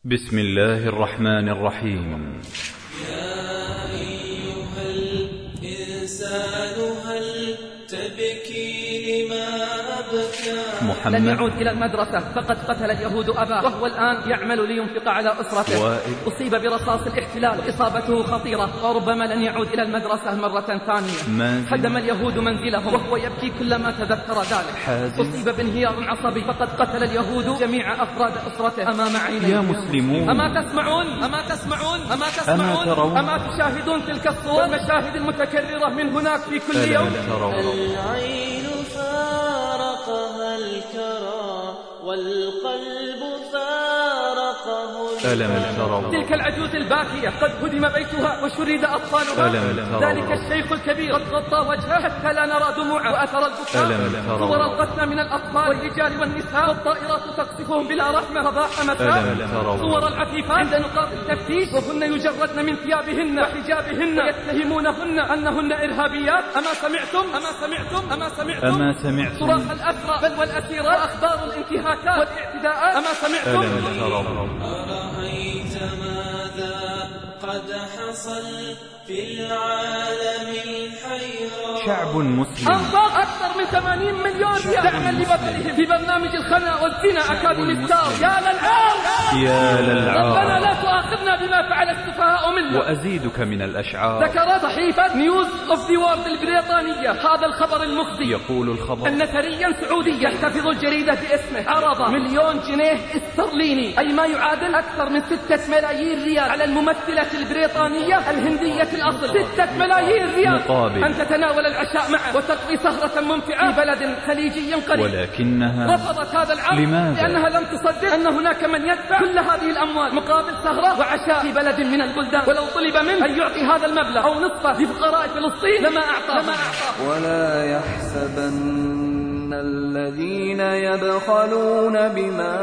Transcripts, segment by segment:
بسم الله الرحمن الرحيم. يا أيها الإنسان هل تبكي لما أبكى؟ محمد لن يعود إلى المدرسة فقد قتل اليهود أباه، وهو الآن يعمل لينفق على أسرته. أصيب برصاص الاحتلال وإصابته خطيرة، وربما لن يعود إلى المدرسة مرة ثانية. هدم اليهود منزلهم وهو يبكي كلما تذكر ذلك. أصيب بانهيار عصبي فقد قتل اليهود جميع أفراد أسرته أمام عينيه. يا مسلمون، أما تسمعون؟ أما تسمعون؟ أما تسمعون؟ أما ترون؟ أما تشاهدون تلك الصور والمشاهد المتكررة من هناك في كل يوم؟ العين فارقها الكرى والقلب فارقه الكرى. تلك العجوز الباكية قد هدم بيتها وشرد أطفالها. ذلك الشيخ الكبير قد غطى وجهه حتى لا نرى دموعه وأثر البكاء. صور القتلى من الأطفال والرجال والنساء والطائرات تقصفهم بلا رحمة صباح مساء. صور العفيفات عند نقاط التفتيش وهن يجردن من ثيابهن وحجابهن ويتهمونهن أنهن إرهابيات. أما سمعتم؟ أما سمعتم؟ أما سمعتم؟ أما سمعتم؟ صراخ الأسرى بل والأسيرات وأخبار الانتهاكات والاعتداءات. أما سمعتم؟ أرأيت ماذا قد حصل في العالم الحيران؟ شعب مسلم أنفق أكثر من 80 مليون دعما لبطلهم في برنامج الخنا والزنا أكاديمي ستار. يا للعار، يا للعار، ربنا لا تؤاخذنا بما فعل السفهاء منا. وأزيدك من الأشعار. ذكرت صحيفة نيوز أوف ذا وورلد البريطانية هذا الخبر المخزي. يقول الخبر أن ثريا سعوديا يحتفظ الجريدة باسمه عرض 1,000,000 جنيه استرليني، أي ما يعادل أكثر من 6 ملايين ريال، على الممثلة البريطانية الهندية الأصل. 6 ملايين ريال مقابل أن تتناول العشاء معه وتقضي سهرة ممتعة في بلد خليجي قريب. ولكنها رفضت هذا العرض. لماذا؟ لأنها لم تصدق أن هناك من يدفع كل هذه الأموال مقابل سهرة وعشاء في بلد من البلدان، ولو طلب منه أن يعطي هذا المبلغ أو نصفه لفقراء فلسطين لما أعطاه. ولا يحسبن الذين يبخلون بما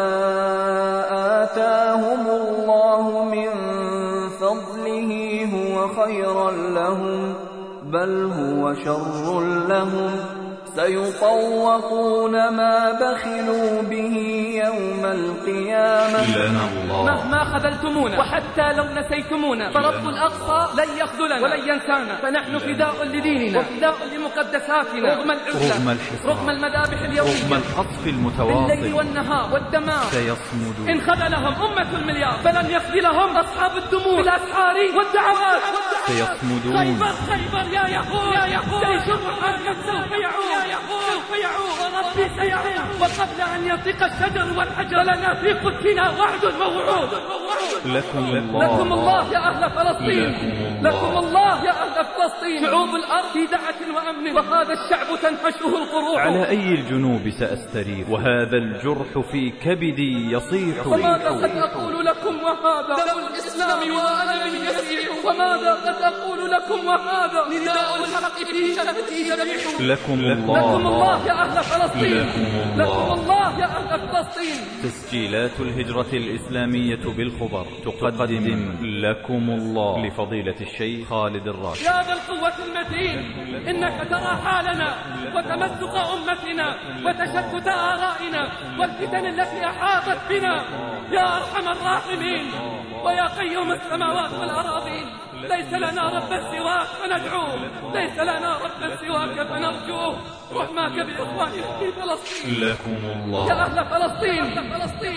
آتاهم الله من فضله هو خيرا لهم، بل هو شر لهم، سيطوقون ما بخلوا به يوم القيامة. مهما خذلتمونا وحتى لو نسيتمونا فرب الأقصى لن يخذلنا ولن ينسانا، فنحن فداء لديننا وفداء لمقدساتنا رغم العزلة، رغم المذابح اليومية، رغم القصف المتواصل بالليل والنهار والدمار. سيصمدون. إن خذلهم أمة المليار فلن يخذلهم أصحاب الدموع بالأسحار والدعوات. سيصمدون. خيبر يا يهود، يا يهود، جيش محمد سوف يعود، سوف يعود، وربي سيعود. وقبل أن ينطق الشجر والحجر لنا في قدسنا وعد موعود. لكم الله يا أهل فلسطين، لكم الله يا أهل فلسطين. شعوب الأرض في دعة وأمن، وهذا الشعب تنهشه القروح. على أي الجنوب سأستريح وهذا الجرح في كبدي يصيح. وماذا قد أقول لكم وهذا دم الإسلام وألم يسيح. وماذا قد أقول لكم وهذا نداء الحق في شفتي جريح. لكم الله يا أهل فلسطين، لكم الله يا أهل فلسطين. تسجيلات الهجرة الإسلامية بالخبر تقدم لكم الله لفضيلة الشيخ خالد الراشد. يا ذا القوة المتين، إنك ترى حالنا وتمزق أمتنا وتشتت آرائنا والفتن التي أحاطت بنا. يا أرحم الراحمين ويا قيوم السماوات والأراضين، ليس لنا رب سواك فندعوه، ليس لنا رب سواك فنرجوه، رحماك بإخواننا في فلسطين. لكم الله يا أهل فلسطين.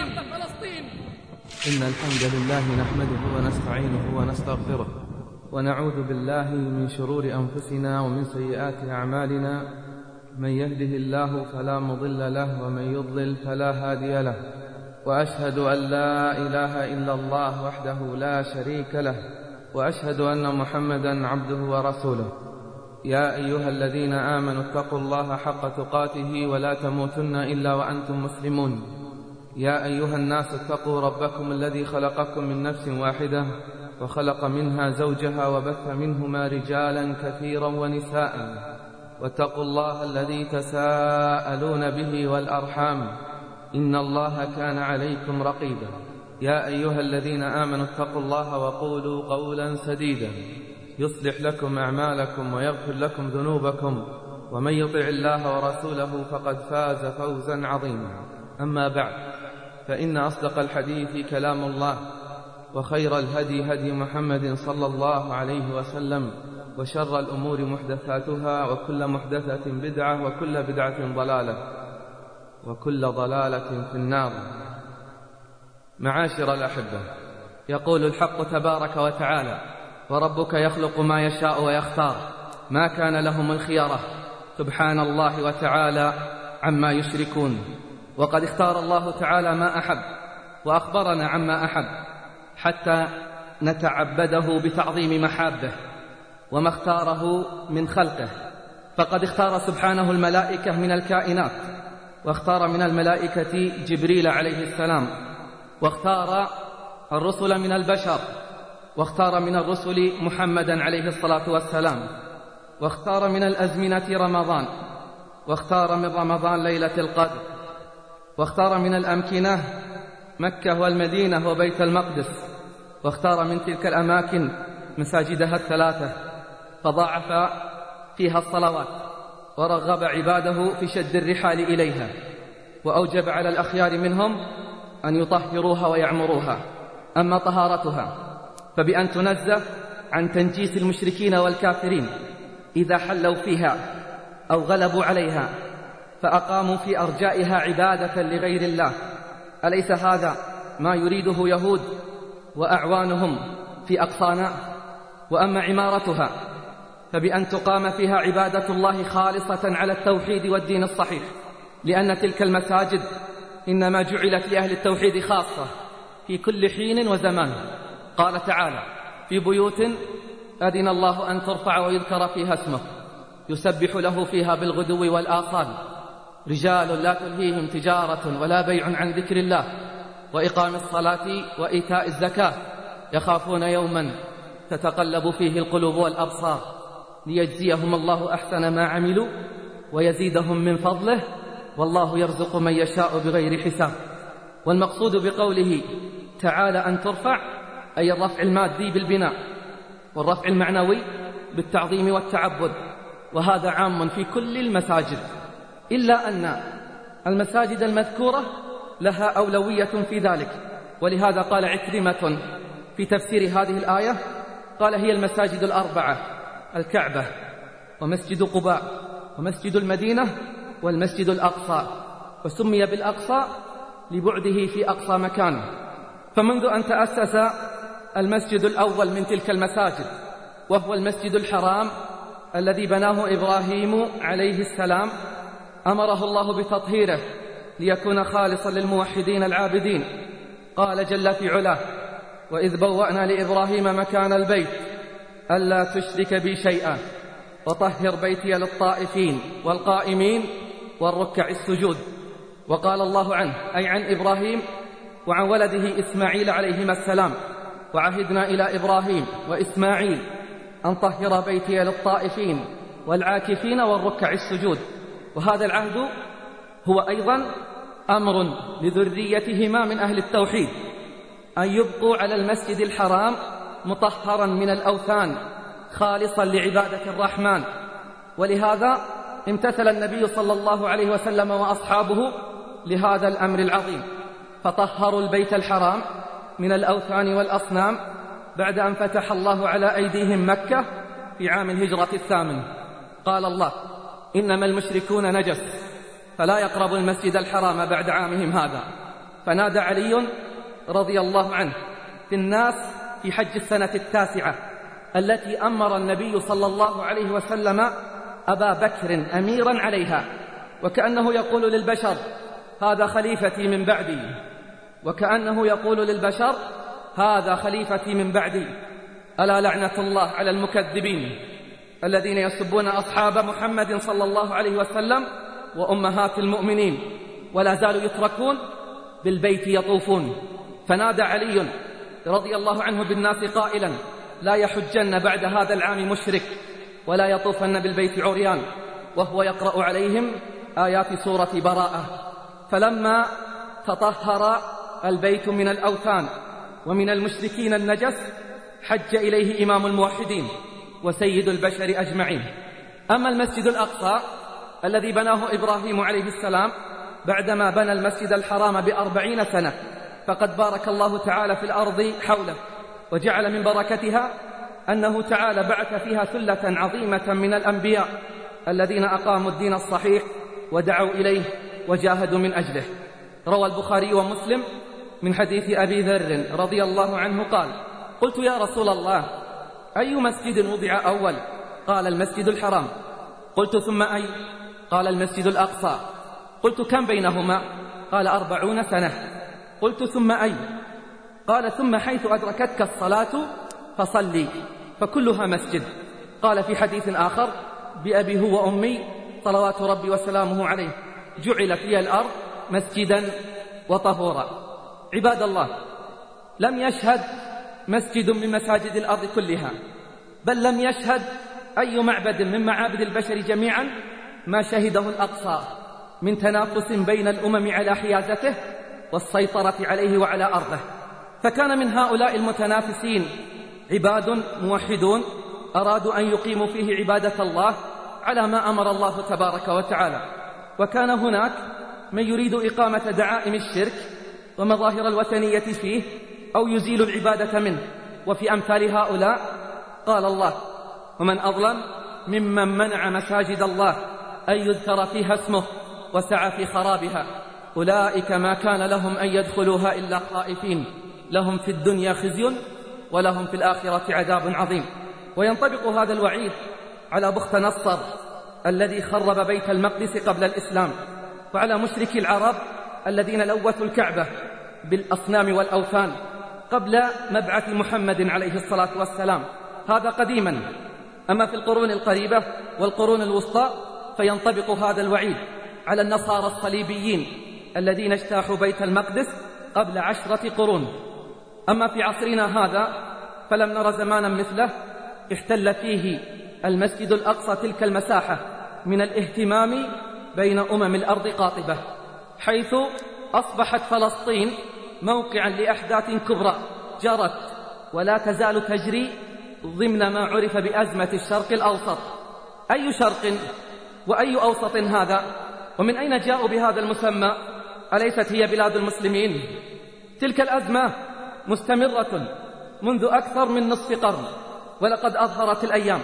إن الحمد لله نحمده ونستعينه ونستغفره، ونعوذ بالله من شرور أنفسنا ومن سيئات أعمالنا. من يهده الله فلا مضل له ومن يضلل فلا هادي له، وأشهد أن لا إله إلا الله وحده لا شريك له، وأشهد أن محمدا عبده ورسوله. يا أيها الذين آمنوا اتقوا الله حق تقاته ولا تموتن إلا وأنتم مسلمون. يا أيها الناس اتقوا ربكم الذي خلقكم من نفس واحدة وخلق منها زوجها وبث منهما رجالا كثيرا ونساء، واتقوا الله الذي تساءلون به والأرحام، إن الله كان عليكم رقيبا. يا أيها الذين آمنوا اتقوا الله وقولوا قولا سديدا يصلح لكم أعمالكم ويغفر لكم ذنوبكم، ومن يطع الله ورسوله فقد فاز فوزا عظيما. أما بعد، فإن أصدق الحديث كلام الله، وخير الهدي هدي محمد صلى الله عليه وسلم، وشر الأمور محدثاتها، وكل محدثة بدعة، وكل بدعة ضلالة، وكل ضلالة في النار. معاشر الأحبة، يقول الحق تبارك وتعالى: وربك يخلق ما يشاء ويختار، ما كان لهم الخيرة، سبحان الله وتعالى عما يشركون. وقد اختار الله تعالى ما أحب وأخبرنا عما أحب حتى نتعبده بتعظيم محابه وما اختاره من خلقه. فقد اختار سبحانه الملائكة من الكائنات، واختار من الملائكة جبريل عليه السلام، واختار الرسل من البشر، واختار من الرسل محمدا عليه الصلاة والسلام، واختار من الأزمنة رمضان، واختار من رمضان ليلة القدر، واختار من الأمكنة مكة والمدينة وبيت المقدس، واختار من تلك الأماكن مساجدها الثلاثة، فضاعف فيها الصلوات، ورغب عباده في شد الرحال إليها، وأوجب على الأخيار منهم أن يطهروها ويعمروها. أما طهارتها فبأن تنزه عن تنجيس المشركين والكافرين إذا حلوا فيها أو غلبوا عليها فأقاموا في أرجائها عبادة لغير الله. أليس هذا ما يريده يهود وأعوانهم في أقصانا؟ وأما عمارتها فبأن تقام فيها عبادة الله خالصة على التوحيد والدين الصحيح، لأن تلك المساجد إنما جعلت لأهل التوحيد خاصة في كل حين وزمان. قال تعالى: في بيوت أذن الله أن ترفع ويذكر فيها اسمه يسبح له فيها بالغدو والآصال، رجال لا تلهيهم تجارة ولا بيع عن ذكر الله وإقام الصلاة وإيتاء الزكاة، يخافون يوما تتقلب فيه القلوب والأبصار، ليجزيهم الله أحسن ما عملوا ويزيدهم من فضله، والله يرزق من يشاء بغير حساب. والمقصود بقوله تعالى أن ترفع أي الرفع المادي بالبناء، والرفع المعنوي بالتعظيم والتعبد، وهذا عام في كل المساجد، إلا أن المساجد المذكورة لها أولوية في ذلك. ولهذا قال عكرمة في تفسير هذه الآية، قال: هي المساجد الأربعة: الكعبة، ومسجد قباء، ومسجد المدينة، والمسجد الأقصى. وسمي بالأقصى لبعده في أقصى مكان. فمنذ أن تأسس المسجد الأول من تلك المساجد، وهو المسجد الحرام الذي بناه إبراهيم عليه السلام، أمره الله بتطهيره ليكون خالصا للموحدين العابدين. قال جل في علاه: وإذ بوأنا لإبراهيم مكان البيت ألا تشرك بي شيئا وطهر بيتي للطائفين والقائمين والركع السجود. وقال الله عنه، أي عن إبراهيم وعن ولده إسماعيل عليهما السلام: وعهدنا إلى إبراهيم وإسماعيل أن طهر بيتي للطائفين والعاكفين والركع السجود. وهذا العهد هو أيضا أمر لذريتهما من أهل التوحيد أن يبقوا على المسجد الحرام مطهرا من الأوثان خالصا لعبادة الرحمن. ولهذا امتثل النبي صلى الله عليه وسلم وأصحابه لهذا الأمر العظيم، فطهروا البيت الحرام من الأوثان والأصنام بعد أن فتح الله على أيديهم مكة في عام الهجرة 8. قال الله: إنما المشركون نجس فلا يقربوا المسجد الحرام بعد عامهم هذا. فنادى علي رضي الله عنه في الناس في حج السنة 9 التي أمر النبي صلى الله عليه وسلم أبا بكر أميرا عليها، وكأنه يقول للبشر: هذا خليفتي من بعدي، وكأنه يقول للبشر: هذا خليفتي من بعدي. ألا لعنة الله على المكذبين الذين يسبون أصحاب محمد صلى الله عليه وسلم وأمهات المؤمنين، ولا زالوا يتركون بالبيت يطوفون. فنادى علي رضي الله عنه بالناس قائلا: لا يحجن بعد هذا العام مشرك ولا يطوفن بالبيت عريان، وهو يقرأ عليهم آيات سورة براءة. فلما تطهر البيت من الأوثان ومن المشركين النجس حج إليه إمام الموحدين وسيد البشر أجمعين. أما المسجد الأقصى الذي بناه إبراهيم عليه السلام بعدما بنى المسجد الحرام ب40 سنة، فقد بارك الله تعالى في الأرض حوله، وجعل من بركتها أنه تعالى بعث فيها ثلة عظيمة من الأنبياء الذين أقاموا الدين الصحيح ودعوا إليه وجاهدوا من أجله. روى البخاري ومسلم من حديث أبي ذر رضي الله عنه قال: قلت يا رسول الله أي مسجد وضع أول؟ قال: المسجد الحرام. قلت: ثم أي؟ قال: المسجد الأقصى. قلت: كم بينهما؟ قال: 40 سنة. قلت: ثم أي؟ قال: ثم حيث أدركتك الصلاة فصلي، فكلها مسجد. قال في حديث آخر: بأبي هو وأمي صلوات ربي وسلامه عليه جعلت لي الأرض مسجدا وطهورا. عباد الله، لم يشهد مسجد من مساجد الأرض كلها، بل لم يشهد أي معبد من معابد البشر جميعا ما شهده الأقصى من تنافس بين الأمم على حيازته والسيطرة عليه وعلى أرضه. فكان من هؤلاء المتنافسين عباد موحدون أرادوا أن يقيموا فيه عبادة الله على ما أمر الله تبارك وتعالى، وكان هناك من يريد إقامة دعائم الشرك ومظاهر الوثنية فيه أو يزيل العبادة منه. وفي أمثال هؤلاء قال الله: ومن أظلم ممن منع مساجد الله أن يذكر فيها اسمه وسعى في خرابها أولئك ما كان لهم أن يدخلوها إلا خائفين لهم في الدنيا خزي ولهم في الآخرة عذاب عظيم. وينطبق هذا الوعيد على بخت نصر الذي خرب بيت المقدس قبل الإسلام، وعلى مشركي العرب الذين لوثوا الكعبة بالأصنام والأوثان قبل مبعث محمد عليه الصلاة والسلام. هذا قديما. أما في القرون القريبة والقرون الوسطى فينطبق هذا الوعيد على النصارى الصليبيين الذين اجتاحوا بيت المقدس قبل 10 قرون. أما في عصرنا هذا فلم نر زمانا مثله احتل فيه المسجد الأقصى تلك المساحة من الاهتمام بين أمم الأرض قاطبة، حيث أصبحت فلسطين موقعا لأحداث كبرى جرت ولا تزال تجري ضمن ما عرف بأزمة الشرق الأوسط. أي شرق وأي أوسط هذا؟ ومن أين جاءوا بهذا المسمى؟ أليست هي بلاد المسلمين؟ تلك الأزمة مستمرة منذ أكثر من نصف قرن، ولقد أظهرت الأيام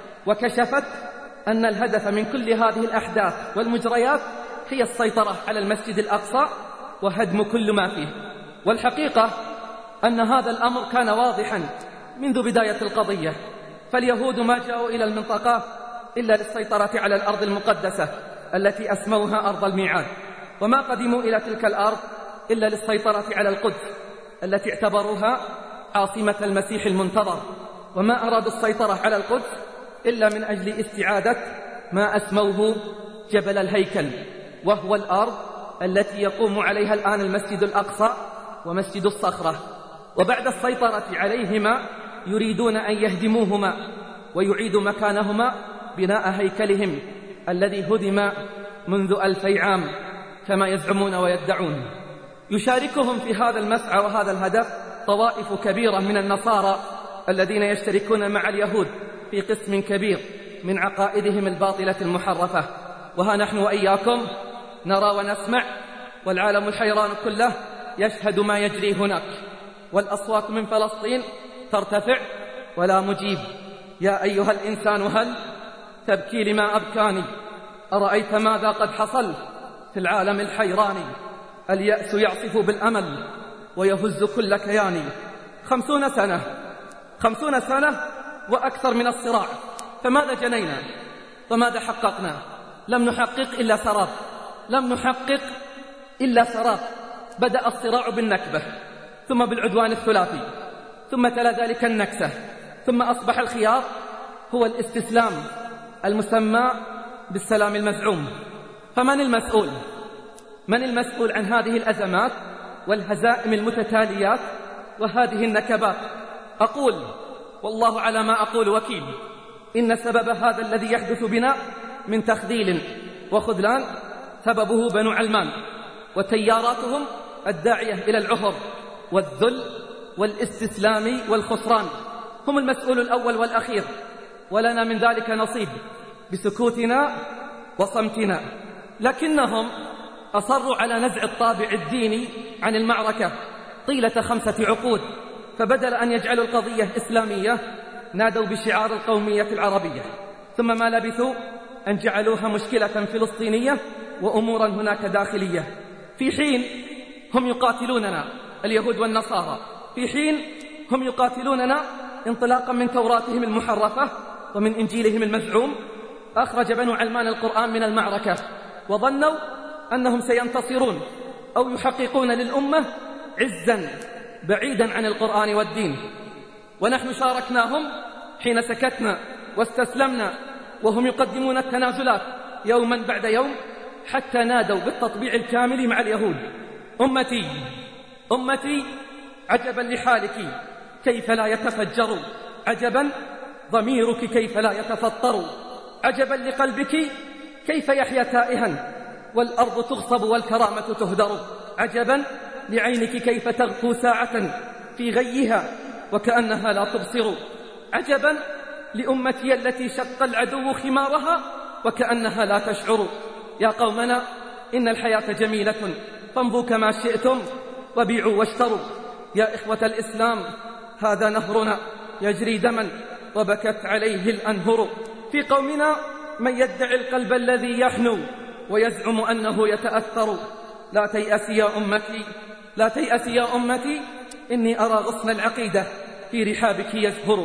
وكشفت أن الهدف من كل هذه الأحداث والمجريات هي السيطرة على المسجد الأقصى وهدم كل ما فيه. والحقيقة أن هذا الأمر كان واضحا منذ بداية القضية، فاليهود ما جاءوا إلى المنطقة إلا للسيطرة على الأرض المقدسة التي أسموها أرض الميعاد، وما قدموا إلى تلك الأرض إلا للسيطرة على القدس التي اعتبروها عاصمة المسيح المنتظر، وما أرادوا السيطرة على القدس إلا من أجل استعادة ما أسموه جبل الهيكل، وهو الأرض التي يقوم عليها الآن المسجد الأقصى ومسجد الصخرة. وبعد السيطرة عليهما يريدون أن يهدموهما ويعيدوا مكانهما بناء هيكلهم الذي هدم منذ 2000 عام كما يزعمون ويدعون. يشاركهم في هذا المسعى وهذا الهدف طوائف كبيرة من النصارى الذين يشتركون مع اليهود في قسم كبير من عقائدهم الباطلة المحرفة. وها نحن وإياكم نرى ونسمع، والعالم الحيران كله يشهد ما يجري هناك، والأصوات من فلسطين ترتفع ولا مجيب. يا أيها الإنسان هل تبكي لما أبكاني؟ أرأيت ماذا قد حصل في العالم الحيران؟ اليأس يعصف بالأمل ويهز كل كياني. 50 سنة وأكثر من الصراع، فماذا جنينا وماذا حققنا؟ لم نحقق إلا سراب، لم نحقق إلا سراب. بدأ الصراع بالنكبة، ثم بالعدوان الثلاثي، ثم تلا ذلك النكسة، ثم أصبح الخيار هو الاستسلام المسمى بالسلام المزعوم. فمن المسؤول؟ من المسؤول عن هذه الأزمات والهزائم المتتاليات وهذه النكبات؟ أقول والله على ما أقول وكيل، إن سبب هذا الذي يحدث بنا من تخذيل وخذلان سببه بنو علمان وتياراتهم الداعية إلى العهر والذل والاستسلام والخسران. هم المسؤول الأول والأخير، ولنا من ذلك نصيب بسكوتنا وصمتنا. لكنهم أصروا على نزع الطابع الديني عن المعركة طيلة 5 عقود، فبدل أن يجعلوا القضية إسلامية نادوا بشعار القومية العربية، ثم ما لبثوا أن جعلوها مشكلة فلسطينية وأمورا هناك داخلية، في حين هم يقاتلوننا اليهود والنصارى، في حين هم يقاتلوننا انطلاقا من توراتهم المحرفة ومن إنجيلهم المزعوم. أخرج بنو علمان القرآن من المعركة وظنوا أنهم سينتصرون أو يحققون للأمة عزا بعيدا عن القرآن والدين، ونحن شاركناهم حين سكتنا واستسلمنا وهم يقدمون التنازلات يوما بعد يوم، حتى نادوا بالتطبيع الكامل مع اليهود. أمتي أمتي عجبا لحالك كيف لا يتفجر، عجبا ضميرك كيف لا يتفطر، عجبا لقلبك كيف يحيا تائها والأرض تغصب والكرامة تهدر، عجبا لعينك كيف تغفو ساعة في غيها وكأنها لا تبصر، عجبا لأمتي التي شق العدو خمارها وكأنها لا تشعر. يا قومنا إن الحياة جميلة فامضوا كما شئتم وبيعوا واشتروا. يا إخوة الإسلام هذا نهرنا يجري دما وبكت عليه الأنهر. في قومنا من يدعي القلب الذي يحنو ويزعم أنه يتأثر. لا تيأسي يا أمتي، لا تيأسي يا أمتي، إني أرى غصن العقيدة في رحابك يزهر.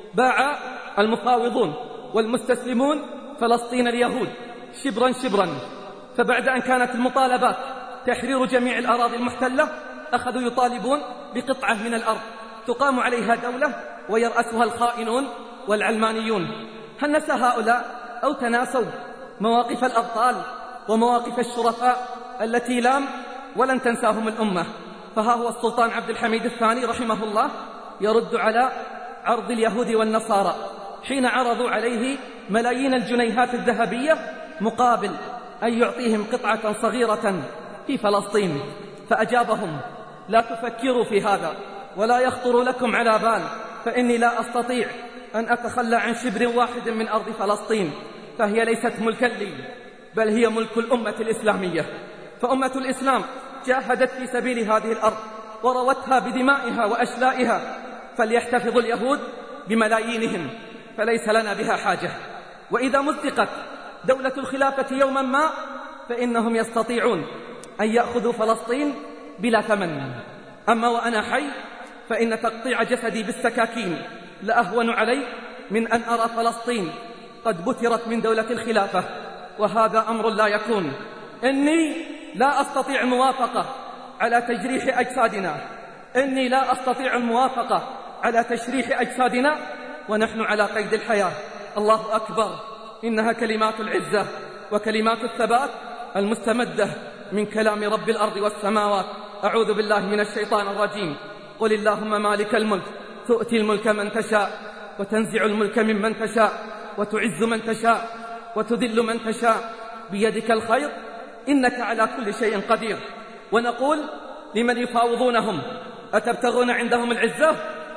باع المفاوضون والمستسلمون فلسطين اليهود شبرا شبرا، فبعد أن كانت المطالبات تحرير جميع الأراضي المحتلة أخذوا يطالبون بقطعة من الأرض تقام عليها دولة ويرأسها الخائنون والعلمانيون. هل نسى هؤلاء أو تناسوا مواقف الأبطال ومواقف الشرفاء التي لام ولن تنساهم الأمة؟ فها هو السلطان عبد الحميد الثاني رحمه الله يرد على عرض اليهود والنصارى حين عرضوا عليه ملايين الجنيهات الذهبية مقابل أن يعطيهم قطعة صغيرة في فلسطين، فأجابهم: لا تفكروا في هذا ولا يخطر لكم على بال، فإني لا أستطيع أن أتخلى عن شبر واحد من أرض فلسطين، فهي ليست ملكا لي بل هي ملك الأمة الإسلامية. فأمة الإسلام جاهدت في سبيل هذه الأرض وروتها بدمائها وأشلائها، فليحتفظ اليهود بملايينهم فليس لنا بها حاجة. وإذا مزقت دولة الخلافة يوما ما فإنهم يستطيعون أن يأخذوا فلسطين بلا ثمن. أما وأنا حي فإن تقطيع جسدي بالسكاكين لأهون علي من أن أرى فلسطين قد بترت من دولة الخلافة، وهذا أمر لا يكون. إني لا أستطيع الموافقة على تجريح أجسادنا، إني لا أستطيع الموافقة على تشريح أجسادنا ونحن على قيد الحياة. الله أكبر، إنها كلمات العزة وكلمات الثبات المستمدة من كلام رب الأرض والسماوات. أعوذ بالله من الشيطان الرجيم. قل اللهم مالك الملك تؤتي الملك من تشاء وتنزع الملك ممن تشاء وتعز من تشاء وتذل من تشاء بيدك الخير إنك على كل شيء قدير. ونقول لمن يفاوضونهم: أتبتغون عندهم العزة؟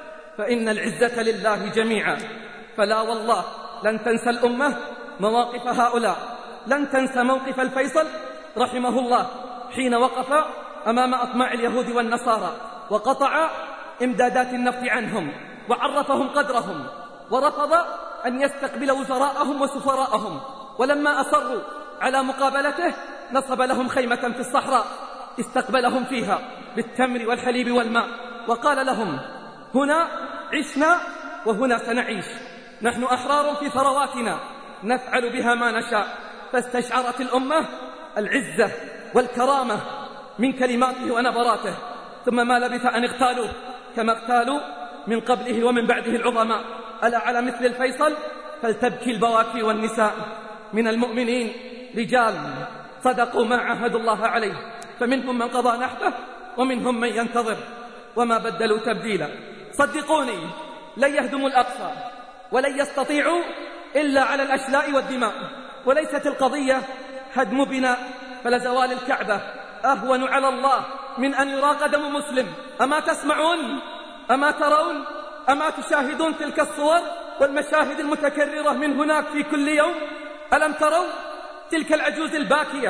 فإن العزة لله جميعا. فلا والله لن تنسى الأمة مواقف هؤلاء، لن تنسى موقف الفيصل رحمه الله حين وقف أمام أطماع اليهود والنصارى وقطع إمدادات النفط عنهم وعرفهم قدرهم، ورفض أن يستقبل وزراءهم وسفراءهم، ولما أصروا على مقابلته نصب لهم خيمة في الصحراء استقبلهم فيها بالتمر والحليب والماء، وقال لهم: هنا عشنا وهنا سنعيش، نحن أحرار في ثرواتنا نفعل بها ما نشاء. فاستشعرت الأمة العزة والكرامة من كلماته ونبراته، ثم ما لبث أن اغتالوه كما اغتالوا من قبله ومن بعده العظماء. ألا على مثل الفيصل فلتبكي البواكي والنساء. من المؤمنين رجال صدقوا ما عاهدوا الله عليه، فمنهم من قضى نحبه ومنهم من ينتظر وما بدلوا تبديلا. صدقوني لن يهدموا الأقصى ولن يستطيعوا إلا على الأشلاء والدماء، وليست القضية هدم بناء، فلزوال الكعبة أهون على الله من أن يراق دم مسلم. أما تسمعون؟ أما ترون؟ أما تشاهدون تلك الصور والمشاهد المتكررة من هناك في كل يوم؟ ألم تروا تلك العجوز الباكية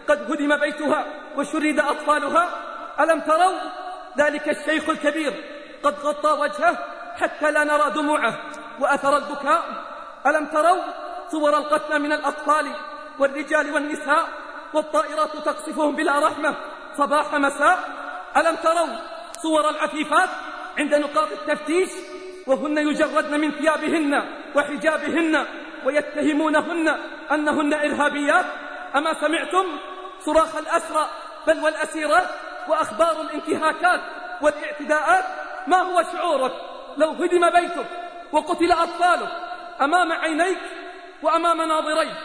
قد هدم بيتها وشرد أطفالها. ألم تروا ذلك الشيخ الكبير قد غطى وجهه حتى لا نرى دموعه وأثر البكاء. ألم تروا صور القتلى من الأطفال والرجال والنساء والطائرات تقصفهم بلا رحمة صباح مساء. ألم تروا صور العفيفات عند نقاط التفتيش وهن يجردن من ثيابهن وحجابهن ويتهمونهن أنهن إرهابيات؟ أما سمعتم صراخ الأسرى بل والأسيرات وأخبار الانتهاكات والاعتداءات؟ ما هو شعورك لو هدم بيتك وقتل أطفالك أمام عينيك وأمام ناظريك؟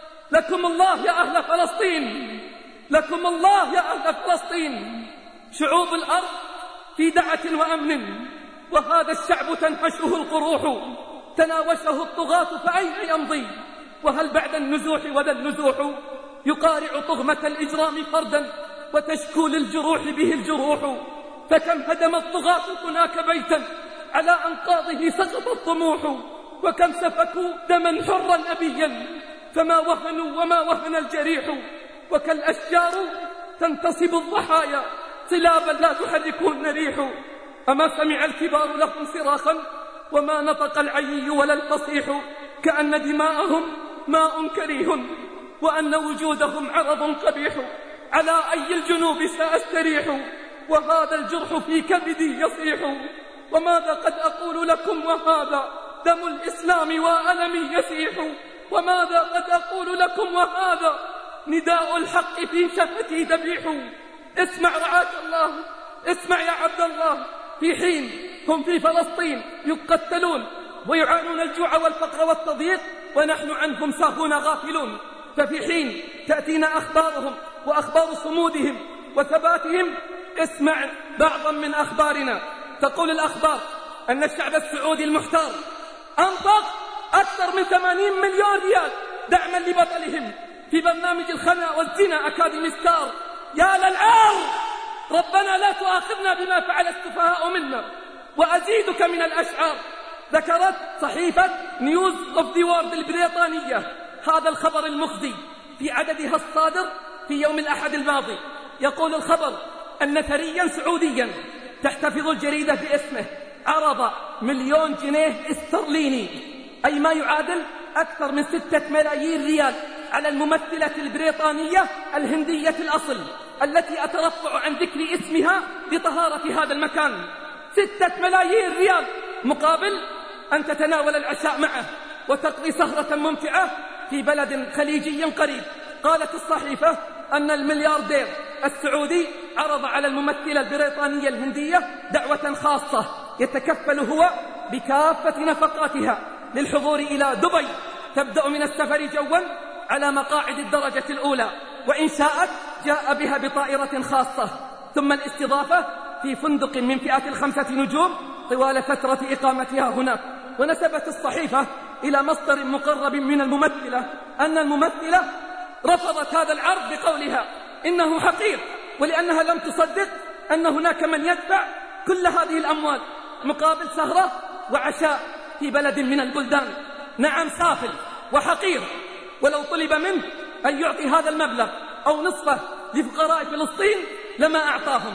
لكم الله يا أهل فلسطين، لكم الله يا أهل فلسطين. شعوب الأرض في دعة وأمن، وهذا الشعب تنهشه القروح، تناوشه الطغاة فأين يمضي؟ وهل بعد النزوح وذا النزوح يقارع طغمة الإجرام فردا وتشكو للجروح به الجروح؟ فكم هدم الطغاة هناك بيتا على أنقاضه سقط الطموح، وكم سفكوا دما حرا أبيا فما وهنوا وما وهن الجريح، وكالأشجار تنتصب الضحايا صلابا لا تحركهن ريح. أما سمع الكبار لهم صراخا وما نطق العيي ولا الفصيح، كأن دماءهم ماء كريه وأن وجودهم عرض قبيح. على أي الجنوب سأستريح وهذا الجرح في كبدي يصيح؟ وماذا قد أقول لكم وهذا دم الإسلام وألمي يسيح؟ وماذا قد أقول لكم وهذا نداء الحق في شفتي ذبيح؟ اسمع رعاك الله، اسمع يا عبد الله، في حين هم في فلسطين يقتلون ويعانون الجوع والفقر والتضييق ونحن عنهم ساهون غافلون، ففي حين تأتينا أخبارهم وأخبار صمودهم وثباتهم، اسمع بعضا من أخبارنا. تقول الأخبار أن الشعب السعودي المحتار أنفق أكثر من 80 مليون ريال دعما لبطلهم في برنامج الخنا والزنا أكاديمي ستار. يا للعار، ربنا لا تؤاخذنا بما فعل السفهاء منا. وأزيدك من الأشعار. ذكرت صحيفة نيوز أوف ذا وورد البريطانية هذا الخبر المخزي في عددها الصادر في يوم الأحد الماضي. يقول الخبر أن ثريا سعوديا تحتفظ الجريدة باسمه عرض 1,000,000 جنيه استرليني، أي ما يعادل أكثر من 6 ملايين ريال، على الممثلة البريطانية الهندية الأصل التي أترفع عن ذكر اسمها لطهارة هذا المكان. 6 ملايين ريال مقابل أن تتناول العشاء معه وتقضي سهرة ممتعة في بلد خليجي قريب. قالت الصحيفة أن الملياردير السعودي عرض على الممثلة البريطانية الهندية دعوة خاصة يتكفل هو بكافة نفقاتها للحضور إلى دبي، تبدأ من السفر جوا على مقاعد الدرجة الأولى، وإن شاءت جاء بها بطائرة خاصة، ثم الاستضافة في فندق من فئة 5 نجوم طوال فترة إقامتها هناك. ونسبت الصحيفة إلى مصدر مقرب من الممثلة أن الممثلة رفضت هذا العرض بقولها إنه حقير، ولأنها لم تصدق أن هناك من يدفع كل هذه الأموال مقابل سهرة وعشاء في بلد من البلدان. نعم، سافل وحقير، ولو طلب منه أن يعطي هذا المبلغ أو نصفه لفقراء فلسطين لما أعطاهم.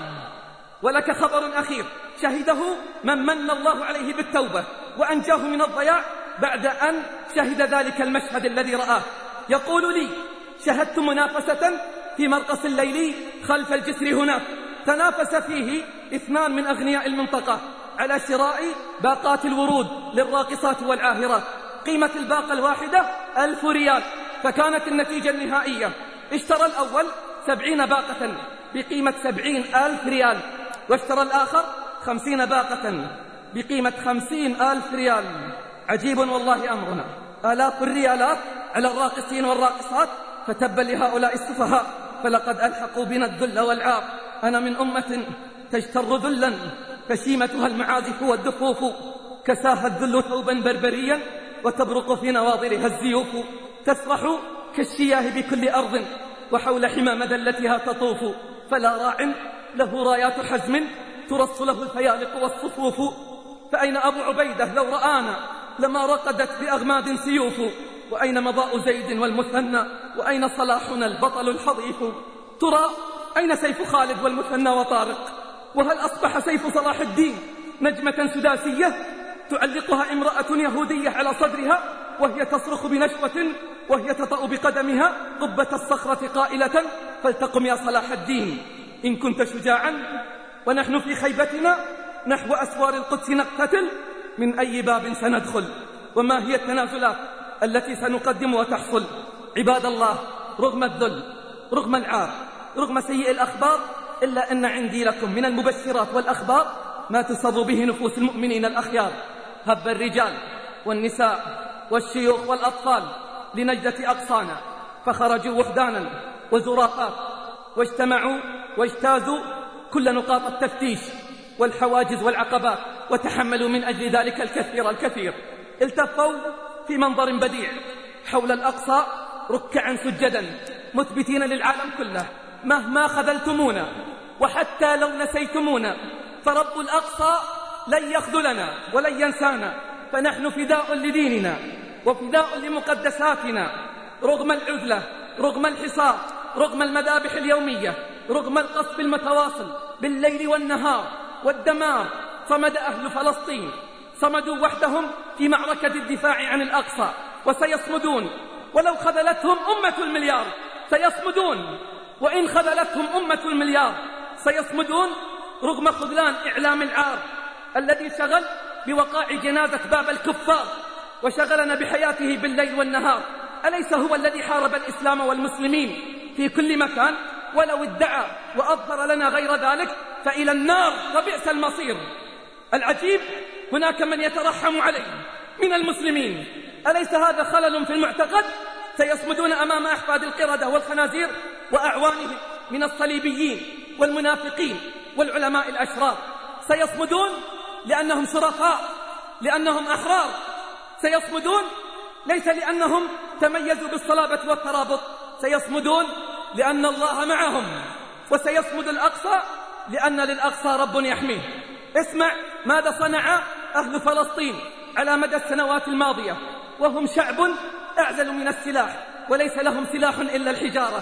ولك خبر أخير شهده من من الله عليه بالتوبة وأنجاه من الضياع بعد أن شهد ذلك المشهد الذي رآه. يقول لي: شهدت منافسة في مرقص الليلي خلف الجسر هناك، تنافس فيه 2 من أغنياء المنطقة على شراء باقات الورود للراقصات والعاهرات. قيمة الباقة الواحدة 1000 ريال، فكانت النتيجة النهائية: اشترى الأول 70 باقة بقيمة 70,000 ريال، واشترى الآخر 50 باقة بقيمة 50,000 ريال. عجيب والله أمرنا، آلاف الريالات على الراقصين والراقصات، فتبا لهؤلاء السفهاء، فلقد ألحقوا بنا الذل والعار. أنا من أمة تجتر ذلا فشيمتها المعازف والدفوف، كساها الذل ثوبا بربريا وتبرق في نواظرها الزيوف، تسرح كالشياه بكل أرض وحول حمى مذلتها تطوف، فلا راع له رايات حزم ترص له الفيالق والصفوف. فأين أبو عبيدة لو رآنا لما رقدت بأغماد سيوف، وأين مضاء زيد والمثنى؟ وأين صلاحنا البطل الحضيف؟ ترى أين سيف خالد والمثنى وطارق؟ وهل أصبح سيف صلاح الدين نجمة سداسية تعلقها امرأة يهودية على صدرها وهي تصرخ بنشوة وهي تطأ بقدمها قبة الصخرة قائلة فلتقم يا صلاح الدين إن كنت شجاعا؟ ونحن في خيبتنا نحو أسوار القدس نقتتل، من أي باب سندخل؟ وما هي التنازلات التي سنقدم وتحصل؟ عباد الله، رغم الذل، رغم العار، رغم سيء الأخبار، إلا أن عندي لكم من المبشرات والأخبار ما تسر به نفوس المؤمنين الأخيار. هب الرجال والنساء والشيوخ والأطفال لنجدة أقصانا، فخرجوا وحدانا وزرافات، واجتمعوا واجتازوا كل نقاط التفتيش والحواجز والعقبات، وتحملوا من أجل ذلك الكثير. التفوا في منظر بديع حول الأقصى ركعا سجدا مثبتين للعالم كله مهما خذلتمونا وحتى لو نسيتمونا فرب الأقصى لن يخذلنا ولن ينسانا، فنحن فداء لديننا وفداء لمقدساتنا، رغم العزلة، رغم الحصار، رغم المذابح اليومية، رغم القصف المتواصل بالليل والنهار والدمار. صمد أهل فلسطين، صمدوا وحدهم في معركة الدفاع عن الأقصى، وسيصمدون ولو خذلتهم أمة المليار، سيصمدون وإن خذلتهم أمة المليار سيصمدون، رغم خذلان إعلام العار الذي شغل بوقاع جنازة باب الكفار وشغلنا بحياته بالليل والنهار. أليس هو الذي حارب الإسلام والمسلمين في كل مكان؟ ولو ادعى وأظهر لنا غير ذلك فإلى النار وبئس المصير. العجيب هناك من يترحم عليه من المسلمين. أليس هذا خلل في المعتقد؟ سيصمدون أمام أحفاد القردة والخنازير وأعوانهم من الصليبيين والمنافقين والعلماء الأشرار. سيصمدون لأنهم شرفاء، لأنهم أحرار. سيصمدون ليس لأنهم تميزوا بالصلابة والترابط، سيصمدون لأن الله معهم. وسيصمد الأقصى لأن للأقصى رب يحميه. اسمع ماذا صنع أهل فلسطين على مدى السنوات الماضية، وهم شعب أعزل من السلاح، وليس لهم سلاح إلا الحجارة،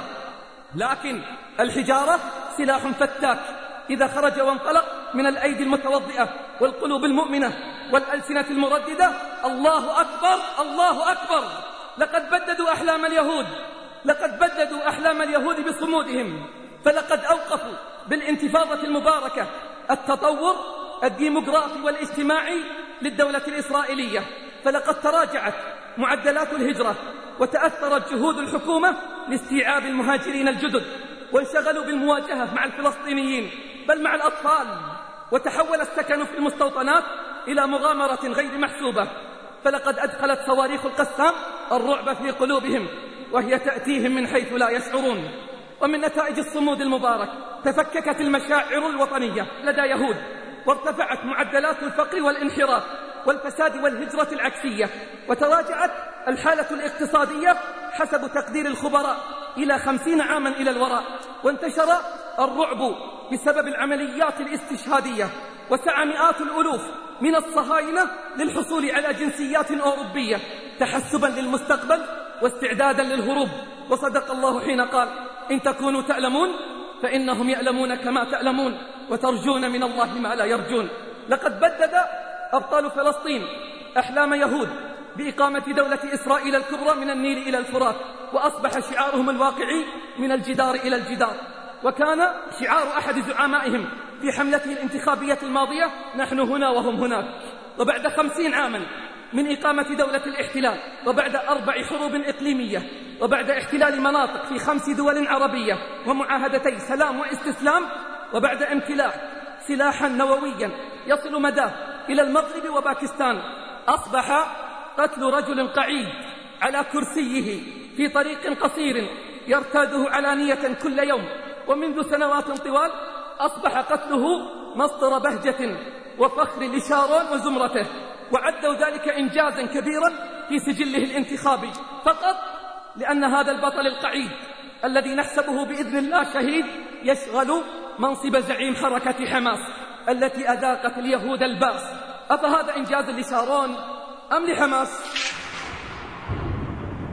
لكن الحجارة سلاح فتاك إذا خرج وانطلق من الأيدي المتوضئة والقلوب المؤمنة والألسنة المرددة. الله أكبر، الله أكبر. لقد بددوا أحلام اليهود، لقد بددوا أحلام اليهود بصمودهم، فلقد أوقفوا بالانتفاضة المباركة التطور الديموغرافي والاجتماعي للدولة الإسرائيلية، فلقد تراجعت معدلات الهجرة وتأثرت جهود الحكومة لاستيعاب المهاجرين الجدد، وانشغلوا بالمواجهة مع الفلسطينيين بل مع الأطفال، وتحول السكن في المستوطنات إلى مغامرة غير محسوبة. فلقد أدخلت صواريخ القسام الرعب في قلوبهم وهي تأتيهم من حيث لا يشعرون. ومن نتائج الصمود المبارك تفككت المشاعر الوطنية لدى يهود، وارتفعت معدلات الفقر والانحراف والفساد والهجرة العكسية، وتراجعت الحالة الاقتصادية حسب تقدير الخبراء إلى 50 عاما إلى الوراء، وانتشر الرعب بسبب العمليات الاستشهادية، وسعى مئات الألوف من الصهاينة للحصول على جنسيات أوروبية تحسبا للمستقبل واستعدادا للهروب. وصدق الله حين قال إن تكونوا تألمون فإنهم يألمون كما تألمون وترجون من الله ما لا يرجون. لقد بدد أبطال فلسطين أحلام يهود بإقامة دولة إسرائيل الكبرى من النيل إلى الفرات، وأصبح شعارهم الواقعي من الجدار إلى الجدار. وكان شعار أحد زعمائهم في حملته الانتخابية الماضية نحن هنا وهم هناك. وبعد 50 عاما من إقامة دولة الاحتلال، وبعد 4 حروب إقليمية، وبعد احتلال مناطق في 5 دول عربية ومعاهدتي سلام واستسلام، وبعد امتلاك سلاحا نوويا يصل مداه إلى المغرب وباكستان، أصبح قتل رجل قعيد على كرسيه في طريق قصير يرتاده علانية كل يوم ومنذ سنوات طوال، أصبح قتله مصدر بهجة وفخر لشارون وزمرته، وعدوا ذلك إنجازا كبيرا في سجله الانتخابي، فقط لأن هذا البطل القعيد الذي نحسبه بإذن الله شهيد يشغل منصب زعيم حركة حماس التي أذاقت اليهود الباس. أفهذا إنجاز لشارون أم لحماس؟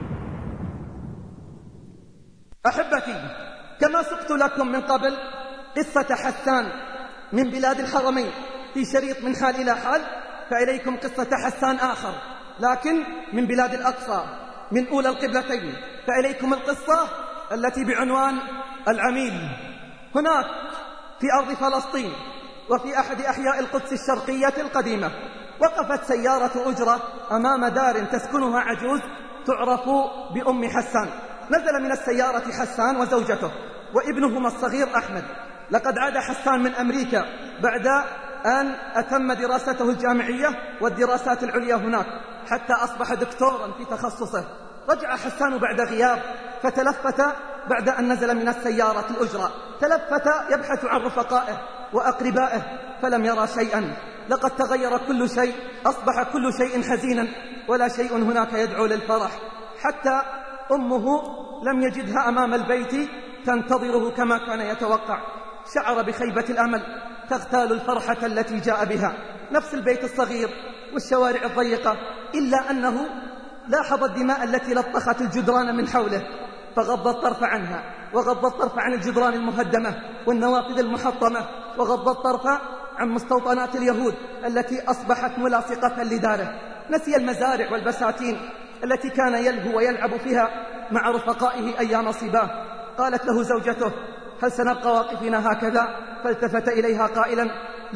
أحبتي، كما سقت لكم من قبل قصة حسان من بلاد الحرمين في شريط من حال إلى حال، فإليكم قصة حسان آخر لكن من بلاد الأقصى من أولى القبلتين، فإليكم القصة التي بعنوان العميل. هناك في أرض فلسطين وفي أحد أحياء القدس الشرقية القديمة وقفت سيارة أجرة أمام دار تسكنها عجوز تعرف بأم حسان. نزل من السيارة حسان وزوجته وابنهما الصغير أحمد. لقد عاد حسان من أمريكا بعد أن أتم دراسته الجامعية والدراسات العليا هناك حتى أصبح دكتورا في تخصصه. رجع حسان بعد غياب فتلفت بعد أن نزل من السيارة الأجرة، تلفت يبحث عن رفقائه وأقربائه فلم يرى شيئا. لقد تغير كل شيء، أصبح كل شيء حزينا ولا شيء هناك يدعو للفرح. حتى أمه لم يجدها أمام البيت تنتظره كما كان يتوقع. شعر بخيبة الأمل تغتال الفرحة التي جاء بها. نفس البيت الصغير والشوارع الضيقة، إلا أنه لاحظ الدماء التي لطخت الجدران من حوله فغض الطرف عنها، وغض الطرف عن الجدران المهدمة والنوافذ المحطمة، وغض الطرف عن مستوطنات اليهود التي أصبحت ملاصقة لداره. نسي المزارع والبساتين التي كان يلهو ويلعب فيها مع رفقائه أيام صباه. قالت له زوجته: هل سنبقى واقفين هكذا؟ فالتفت إليها قائلا: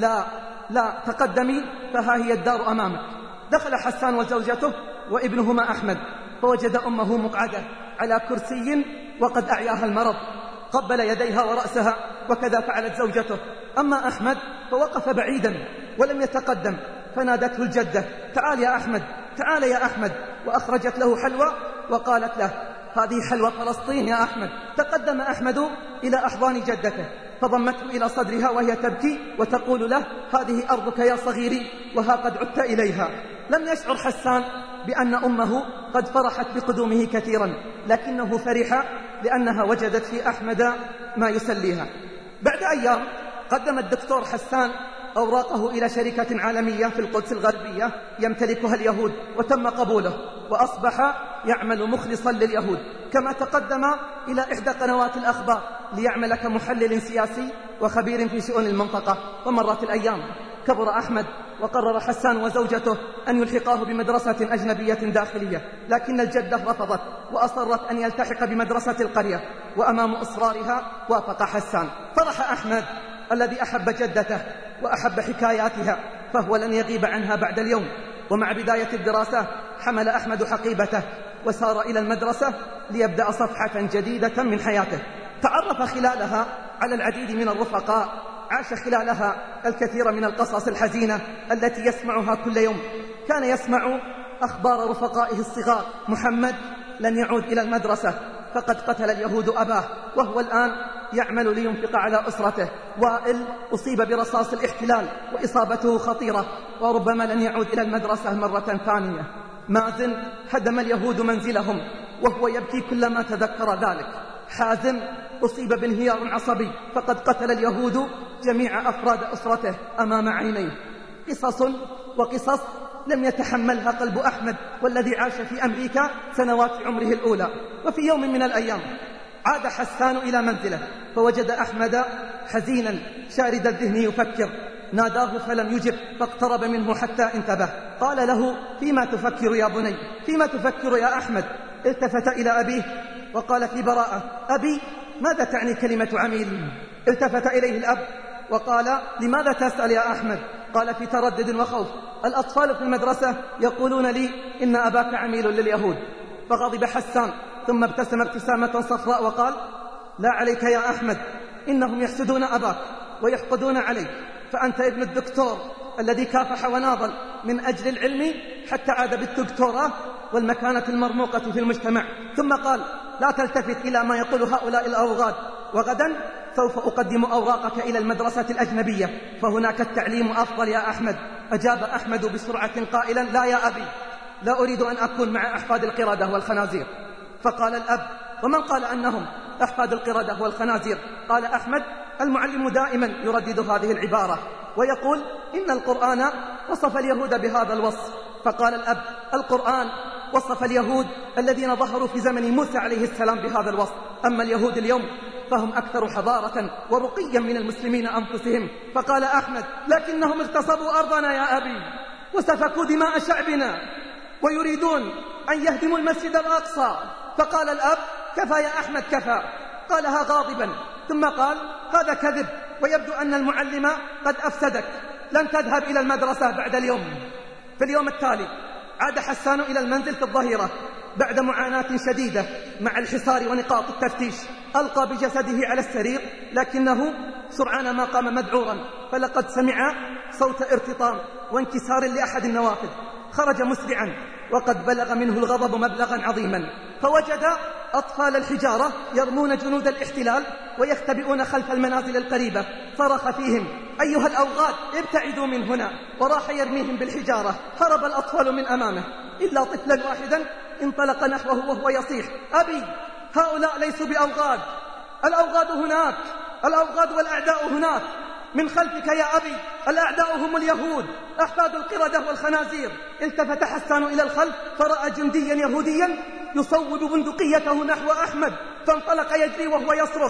لا تقدمي فها هي الدار أمامك. دخل حسان وزوجته وابنهما أحمد فوجد أمه مقعدة على كرسي وقد أعياها المرض. قبل يديها ورأسها وكذا فعلت زوجته. أما أحمد فوقف بعيدا ولم يتقدم، فنادته الجدة: تعال يا أحمد، تعال يا أحمد، وأخرجت له حلوى وقالت له: هذه حلوى فلسطين يا أحمد. تقدم أحمد إلى أحضان جدته فضمته إلى صدرها وهي تبكي وتقول له: هذه أرضك يا صغيري وها قد عدت إليها. لم يشعر حسان بأن أمه قد فرحت بقدومه كثيرا، لكنه فرح لأنها وجدت في أحمد ما يسليها. بعد أيام قدم الدكتور حسان أوراقه إلى شركة عالمية في القدس الغربية يمتلكها اليهود وتم قبوله، وأصبح يعمل مخلصا لليهود. كما تقدم إلى إحدى قنوات الأخبار ليعمل كمحلل سياسي وخبير في شؤون المنطقة. ومرت الأيام، كبر أحمد وقرر حسان وزوجته أن يلحقاه بمدرسة أجنبية داخلية، لكن الجدة رفضت وأصرت أن يلتحق بمدرسة القرية، وأمام إصرارها وافق حسان. فرح أحمد الذي أحب جدته وأحب حكاياتها، فهو لن يغيب عنها بعد اليوم. ومع بداية الدراسة حمل أحمد حقيبته وسار إلى المدرسة ليبدأ صفحة جديدة من حياته. تعرف خلالها على العديد من الرفقاء، عاش خلالها الكثير من القصص الحزينة التي يسمعها كل يوم. كان يسمع أخبار رفقائه الصغار: محمد لن يعود إلى المدرسة فقد قتل اليهود أباه وهو الآن يعمل لينفق على أسرته. وائل أصيب برصاص الاحتلال وإصابته خطيرة وربما لن يعود إلى المدرسة مرة ثانية. مازن هدم اليهود منزلهم وهو يبكي كلما تذكر ذلك. حازم أصيب بانهيار عصبي فقد قتل اليهود جميع أفراد أسرته أمام عينيه. قصص وقصص لم يتحملها قلب أحمد والذي عاش في أمريكا سنوات عمره الأولى. وفي يوم من الأيام عاد حسان إلى منزله فوجد أحمد حزينا شارد الذهن يفكر. ناداه فلم يجب فاقترب منه حتى انتبه. قال له: فيما تفكر يا بني؟ فيما تفكر يا أحمد؟ التفت إلى أبيه وقال في براءة: أبي، ماذا تعني كلمة عميل؟ التفت إليه الأب وقال: لماذا تسأل يا أحمد؟ قال في تردد وخوف: الأطفال في المدرسة يقولون لي إن أباك عميل لليهود. فغضب حسان ثم ابتسم ابتسامة صفراء وقال: لا عليك يا أحمد، إنهم يحسدون أباك ويحقدون عليك، فأنت ابن الدكتور الذي كافح وناضل من أجل العلم حتى عاد بالدكتوراه والمكانة المرموقة في المجتمع. ثم قال: لا تلتفت إلى ما يقول هؤلاء الأوغاد، وغدا سوف أقدم أوراقك إلى المدرسة الأجنبية فهناك التعليم أفضل يا أحمد. أجاب أحمد بسرعة قائلا: لا يا أبي، لا أريد أن أكون مع أحفاد القردة والخنازير. فقال الأب: ومن قال أنهم أحفاد القردة والخنازير؟ قال أحمد: المعلم دائما يردد هذه العبارة ويقول إن القرآن وصف اليهود بهذا الوصف. فقال الأب: القرآن وصف اليهود الذين ظهروا في زمن موسى عليه السلام بهذا الوصف. أما اليهود اليوم فهم أكثر حضارة ورقيا من المسلمين أنفسهم. فقال أحمد: لكنهم اغتصبوا أرضنا يا أبي وسفكوا دماء شعبنا ويريدون أن يهدموا المسجد الأقصى. فقال الأب: كفى يا أحمد كفى. قالها غاضبا، ثم قال: هذا كذب، ويبدو أن المعلم قد أفسدك، لن تذهب إلى المدرسة بعد اليوم. في اليوم التالي عاد حسان إلى المنزل في الظهيرة بعد معاناة شديدة مع الحصار ونقاط التفتيش. ألقى بجسده على السرير، لكنه سرعان ما قام مذعورا، فلقد سمع صوت ارتطام وانكسار لأحد النوافذ. خرج مسرعا وقد بلغ منه الغضب مبلغا عظيما، فوجد أطفال الحجارة يرمون جنود الاحتلال ويختبئون خلف المنازل القريبة. صرخ فيهم: أيها الأوغاد ابتعدوا من هنا، وراح يرميهم بالحجارة. هرب الأطفال من أمامه إلا طفلا واحدا انطلق نحوه وهو يصيح: أبي، هؤلاء ليسوا بأوغاد، الأوغاد هناك، الأوغاد والأعداء هناك من خلفك يا أبي، الأعداء هم اليهود أحفاد القردة والخنازير. التفت حسان إلى الخلف فرأى جنديا يهوديا يصوب بندقيته نحو أحمد، فانطلق يجري وهو يصرخ: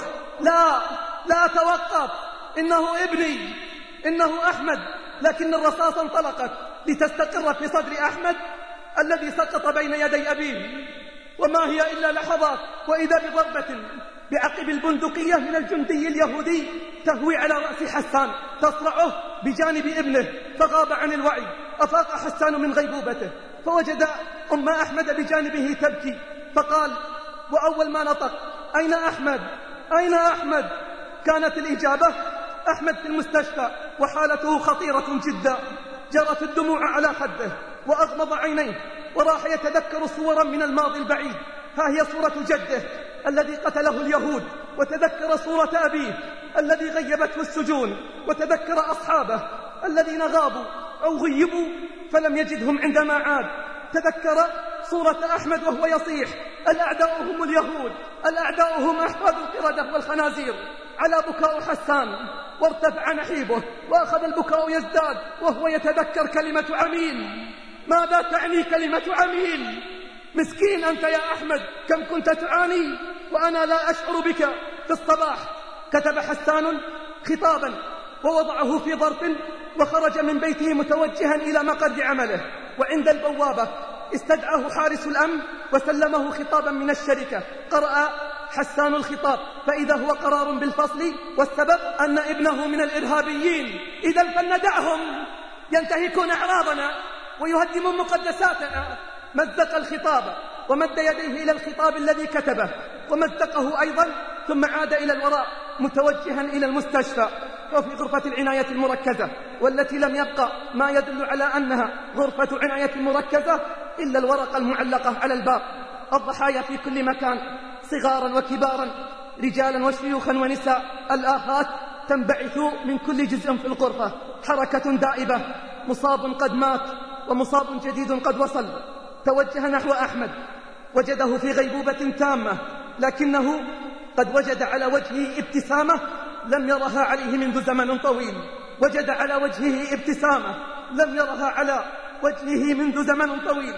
لا توقف، إنه ابني، إنه أحمد. لكن الرصاص انطلقت لتستقر في صدر أحمد الذي سقط بين يدي أبيه، وما هي إلا لحظات وإذا بضربة بعقب البندقية من الجندي اليهودي تهوي على رأس حسان تصرعه بجانب ابنه، فغاب عن الوعي. أفاق حسان من غيبوبته فوجد أم أحمد بجانبه تبكي، فقال وأول ما نطق: أين أحمد؟ أين أحمد؟ كانت الإجابة: أحمد في المستشفى وحالته خطيرة جدا. جرت الدموع على خده وأغمض عينيه وراح يتذكر صورا من الماضي البعيد. ها هي صورة جده الذي قتله اليهود، وتذكر صورة أبيه الذي غيبته السجون، وتذكر أصحابه الذين غابوا أو غيبوا فلم يجدهم عندما عاد. تذكر صورة أحمد وهو يصيح: الأعداء هم اليهود، الأعداء هم أحفاد القردة والخنازير. على بكاء حسان وارتفع نحيبه وأخذ البكاء يزداد وهو يتذكر كلمة عميل. ماذا تعني كلمة عميل؟ مسكين أنت يا أحمد، كم كنت تعاني وأنا لا أشعر بك. في الصباح كتب حسان خطابا ووضعه في ظرف وخرج من بيته متوجها إلى مقر عمله، وعند البوابة استدعاه حارس الأمن وسلمه خطابا من الشركة. قرأ حسان الخطاب فإذا هو قرار بالفصل، والسبب أن ابنه من الإرهابيين. إذا فلندعهم ينتهكون أعراضنا ويهدمون مقدساتنا. مزق الخطاب ومد يديه إلى الخطاب الذي كتبه ومزقه أيضا، ثم عاد إلى الوراء متوجها إلى المستشفى وفي غرفة العناية المركزة، والتي لم يبقى ما يدل على أنها غرفة عناية مركزة إلا الورقة المعلقة على الباب. الضحايا في كل مكان، صغارا وكبارا، رجالا وشيوخا ونساء. الآهات تنبعث من كل جزء في الغرفة، حركة دائبة، مصاب قد مات ومصاب جديد قد وصل. توجه نحو أحمد، وجده في غيبوبة تامة، لكنه قد وجد على وجهه ابتسامة لم يرها عليه منذ زمن طويل. وجد على وجهه ابتسامة لم يرها على وجهه منذ زمن طويل.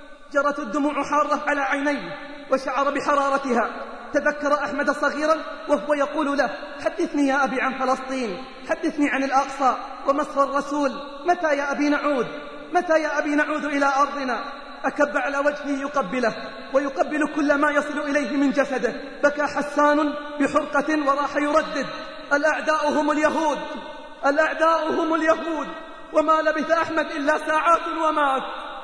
جرت الدموع حارة على عينيه وشعر بحرارتها. تذكر أحمد صغيرا وهو يقول له: حدثني يا أبي عن فلسطين، حدثني عن الأقصى ومصر الرسول، متى يا أبي نعود؟ متى يا أبي نعود إلى أرضنا؟ أكب على وجهه يقبله ويقبل كل ما يصل إليه من جسده. بكى حسان بحرقة وراح يردد: الأعداء هم اليهود، الأعداء هم اليهود. وما لبث أحمد إلا ساعات ومات.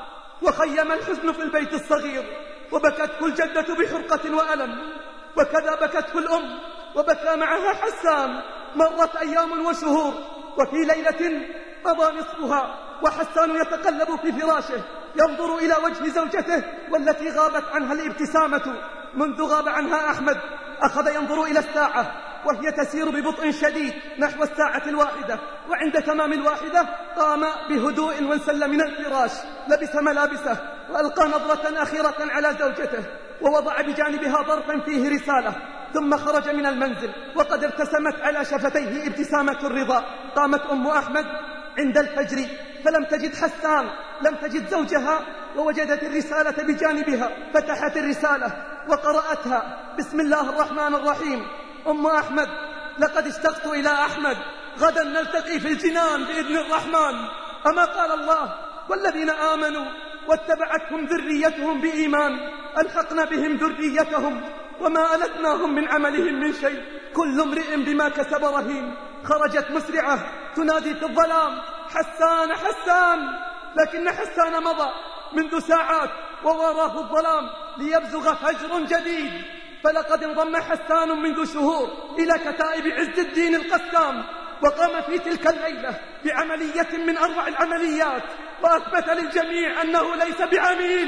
وخيم الحزن في البيت الصغير، وبكته الجدة بحرقة وألم، وكذا بكته الأم وبكى معها حسان. مرت أيام وشهور، وفي ليلة مضى نصفها وحسان يتقلب في فراشه ينظر إلى وجه زوجته والتي غابت عنها الابتسامة منذ غاب عنها أحمد. أخذ ينظر إلى الساعة وهي تسير ببطء شديد نحو الساعة 1، وعند تمام 1 قام بهدوء وانسل من الفراش، لبس ملابسه وألقى نظرة أخيرة على زوجته ووضع بجانبها ظرفا فيه رسالة، ثم خرج من المنزل وقد ارتسمت على شفتيه ابتسامة الرضا. قامت أم أحمد عند الفجر فلم تجد حسان، لم تجد زوجها، ووجدت الرسالة بجانبها. فتحت الرسالة وقرأتها بسم الله الرحمن الرحيم: أم أحمد لقد اشتقت إلى أحمد، غدا نلتقي في الجنان بإذن الرحمن. أما قال الله: والذين آمنوا واتبعتهم ذريتهم بإيمان ألحقنا بهم ذريتهم وما ألتناهم من عملهم من شيء، كل امرئ بما كسب رهين. خرجت مسرعة تنادي في الظلام: حسان حسان! لكن حسان مضى منذ ساعات ووراه الظلام ليبزغ فجر جديد. فلقد انضم حسان منذ شهور إلى كتائب عز الدين القسام، وقام في تلك الليلة بعملية من أروع العمليات، وأثبت للجميع أنه ليس بعميل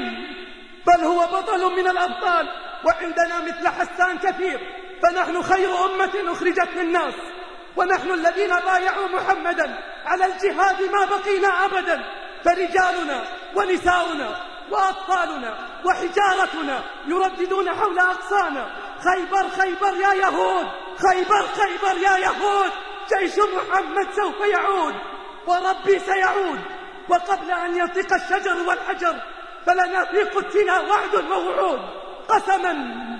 بل هو بطل من الأبطال. وعندنا مثل حسان كثير، فنحن خير أمة أخرجت للناس، ونحن الذين بايعوا محمدا على الجهاد ما بقينا أبدا. فرجالنا ونساؤنا وأطفالنا وحجارتنا يرددون حول أقصانا: خيبر خيبر يا يهود، خيبر خيبر يا يهود، جيش محمد سوف يعود وربي سيعود. وقبل أن ينطق الشجر والحجر فلنا في قدسنا وعد ووعود، قسما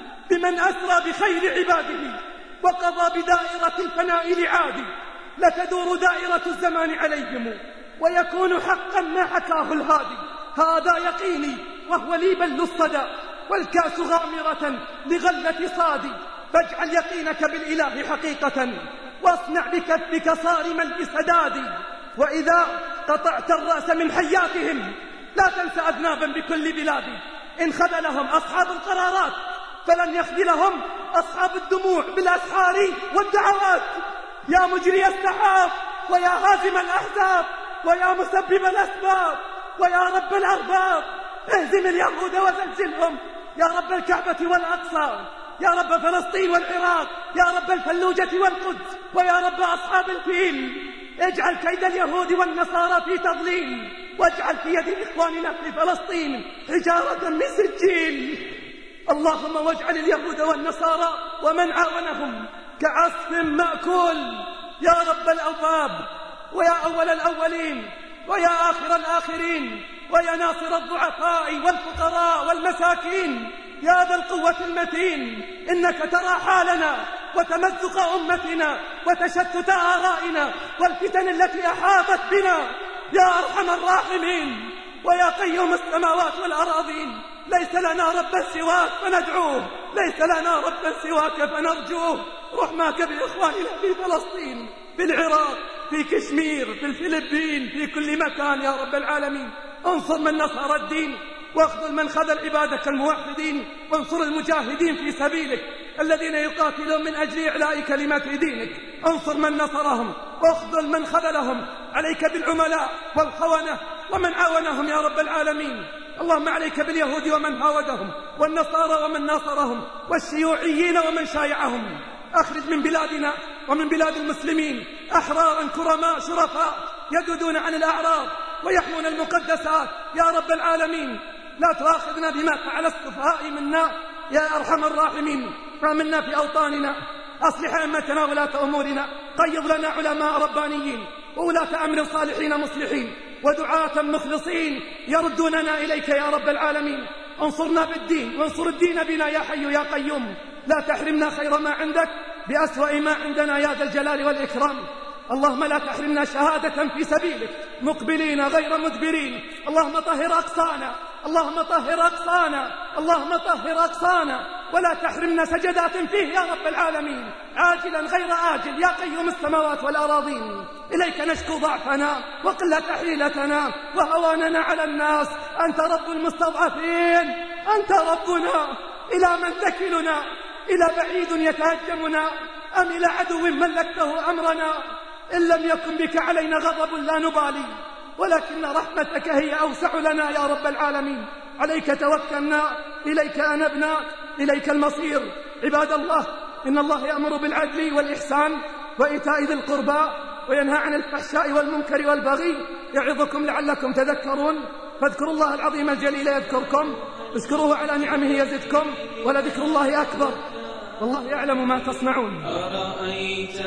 بمن أسرى بخير عباده وقضى بدائرة الفناء لعادي، لتدور دائرة الزمان عليهم ويكون حقا ما حكاه الهادي. هذا يقيني وهو لي بل الصدى، والكأس غامرة لغلة صادي. فاجعل يقينك بالإله حقيقة، واصنع بكفك صارما بسداد. وإذا قطعت الرأس من حياتهم لا تنس أذنابا بكل بلاد. إن خذلهم أصحاب القرارات فلن يخذلهم أصحاب الدموع بالأسحار والدعوات. يا مجري السحاب ويا هازم الأحزاب ويا مسبب الأسباب ويا رب الأرباب، اهزم اليهود وزلزلهم يا رب الكعبة والأقصى، يا رب فلسطين والعراق، يا رب الفلوجة والقدس، ويا رب أصحاب الفيل. اجعل كيد اليهود والنصارى في تضليل، واجعل في يد إخواننا في فلسطين حجارة من سجيل. اللهم واجعل اليهود والنصارى ومن عاونهم كعصف مأكول. يا رب الأوفاب ويا أول الأولين ويا آخر الآخرين ويا ناصر الضعفاء والفقراء والمساكين، يا ذا القوة المتين، إنك ترى حالنا وتمزق أمتنا وتشتت آرائنا والفتن التي أحاطت بنا. يا أرحم الراحمين ويا قيوم السماوات والأراضين، ليس لنا ربا سواك فندعوه، ليس لنا ربا سواك فنرجوه. رحماك بإخواننا في فلسطين، في العراق، في كشمير، في الفلبين، في كل مكان يا رب العالمين. انصر من نصر الدين واخذل من خذل عبادك الموحدين، وانصر المجاهدين في سبيلك الذين يقاتلون من أجل إعلاء كلمة دينك. انصر من نصرهم واخذل من خذلهم، عليك بالعملاء والخونة ومن عاونهم يا رب العالمين. اللهم عليك باليهود ومن هاودهم، والنصارى ومن ناصرهم، والشيوعيين ومن شايعهم. أخرج من بلادنا ومن بلاد المسلمين أحرارا كرماء شرفاء يجودون عن الأعراض ويحمون المقدسات يا رب العالمين. لا تؤاخذنا بما فعل السفهاء منا يا أرحم الراحمين. آمنا في أوطاننا، أصلح أئمتنا ولاة أمورنا، قيض لنا علماء ربانيين وولاة أمر صالحين مصلحين ودعاة مخلصين يردوننا إليك يا رب العالمين. انصرنا بالدين وانصر الدين بنا يا حي يا قيوم. لا تحرمنا خير ما عندك بأسوأ ما عندنا يا ذا الجلال والإكرام. اللهم لا تحرمنا شهادة في سبيلك مقبلين غير مدبرين. اللهم طهر أقصانا، اللهم طهر أقصانا، اللهم طهر أقصانا، ولا تحرمنا سجدات فيه يا رب العالمين، عاجلا غير آجل يا قيوم السماوات والأراضين. إليك نشكو ضعفنا وقلة حيلتنا وهواننا على الناس. أنت رب المستضعفين، أنت ربنا. إلى من تكلنا؟ إلى بعيد يتهجمنا أم إلى عدو ملكته أمرنا؟ إن لم يكن بك علينا غضب لا نبالي، ولكن رحمتك هي أوسع لنا يا رب العالمين. عليك توكلنا، إليك أنبنا، إليك المصير. عباد الله، إن الله يأمر بالعدل والإحسان وإيتاء ذي القربى وينهى عن الفحشاء والمنكر والبغي، يعظكم لعلكم تذكرون. فاذكروا الله العظيم الجليل يذكركم، اشكروه على نعمه يزدكم، ولذكر الله أكبر، والله يعلم ما تصنعون. أرأيت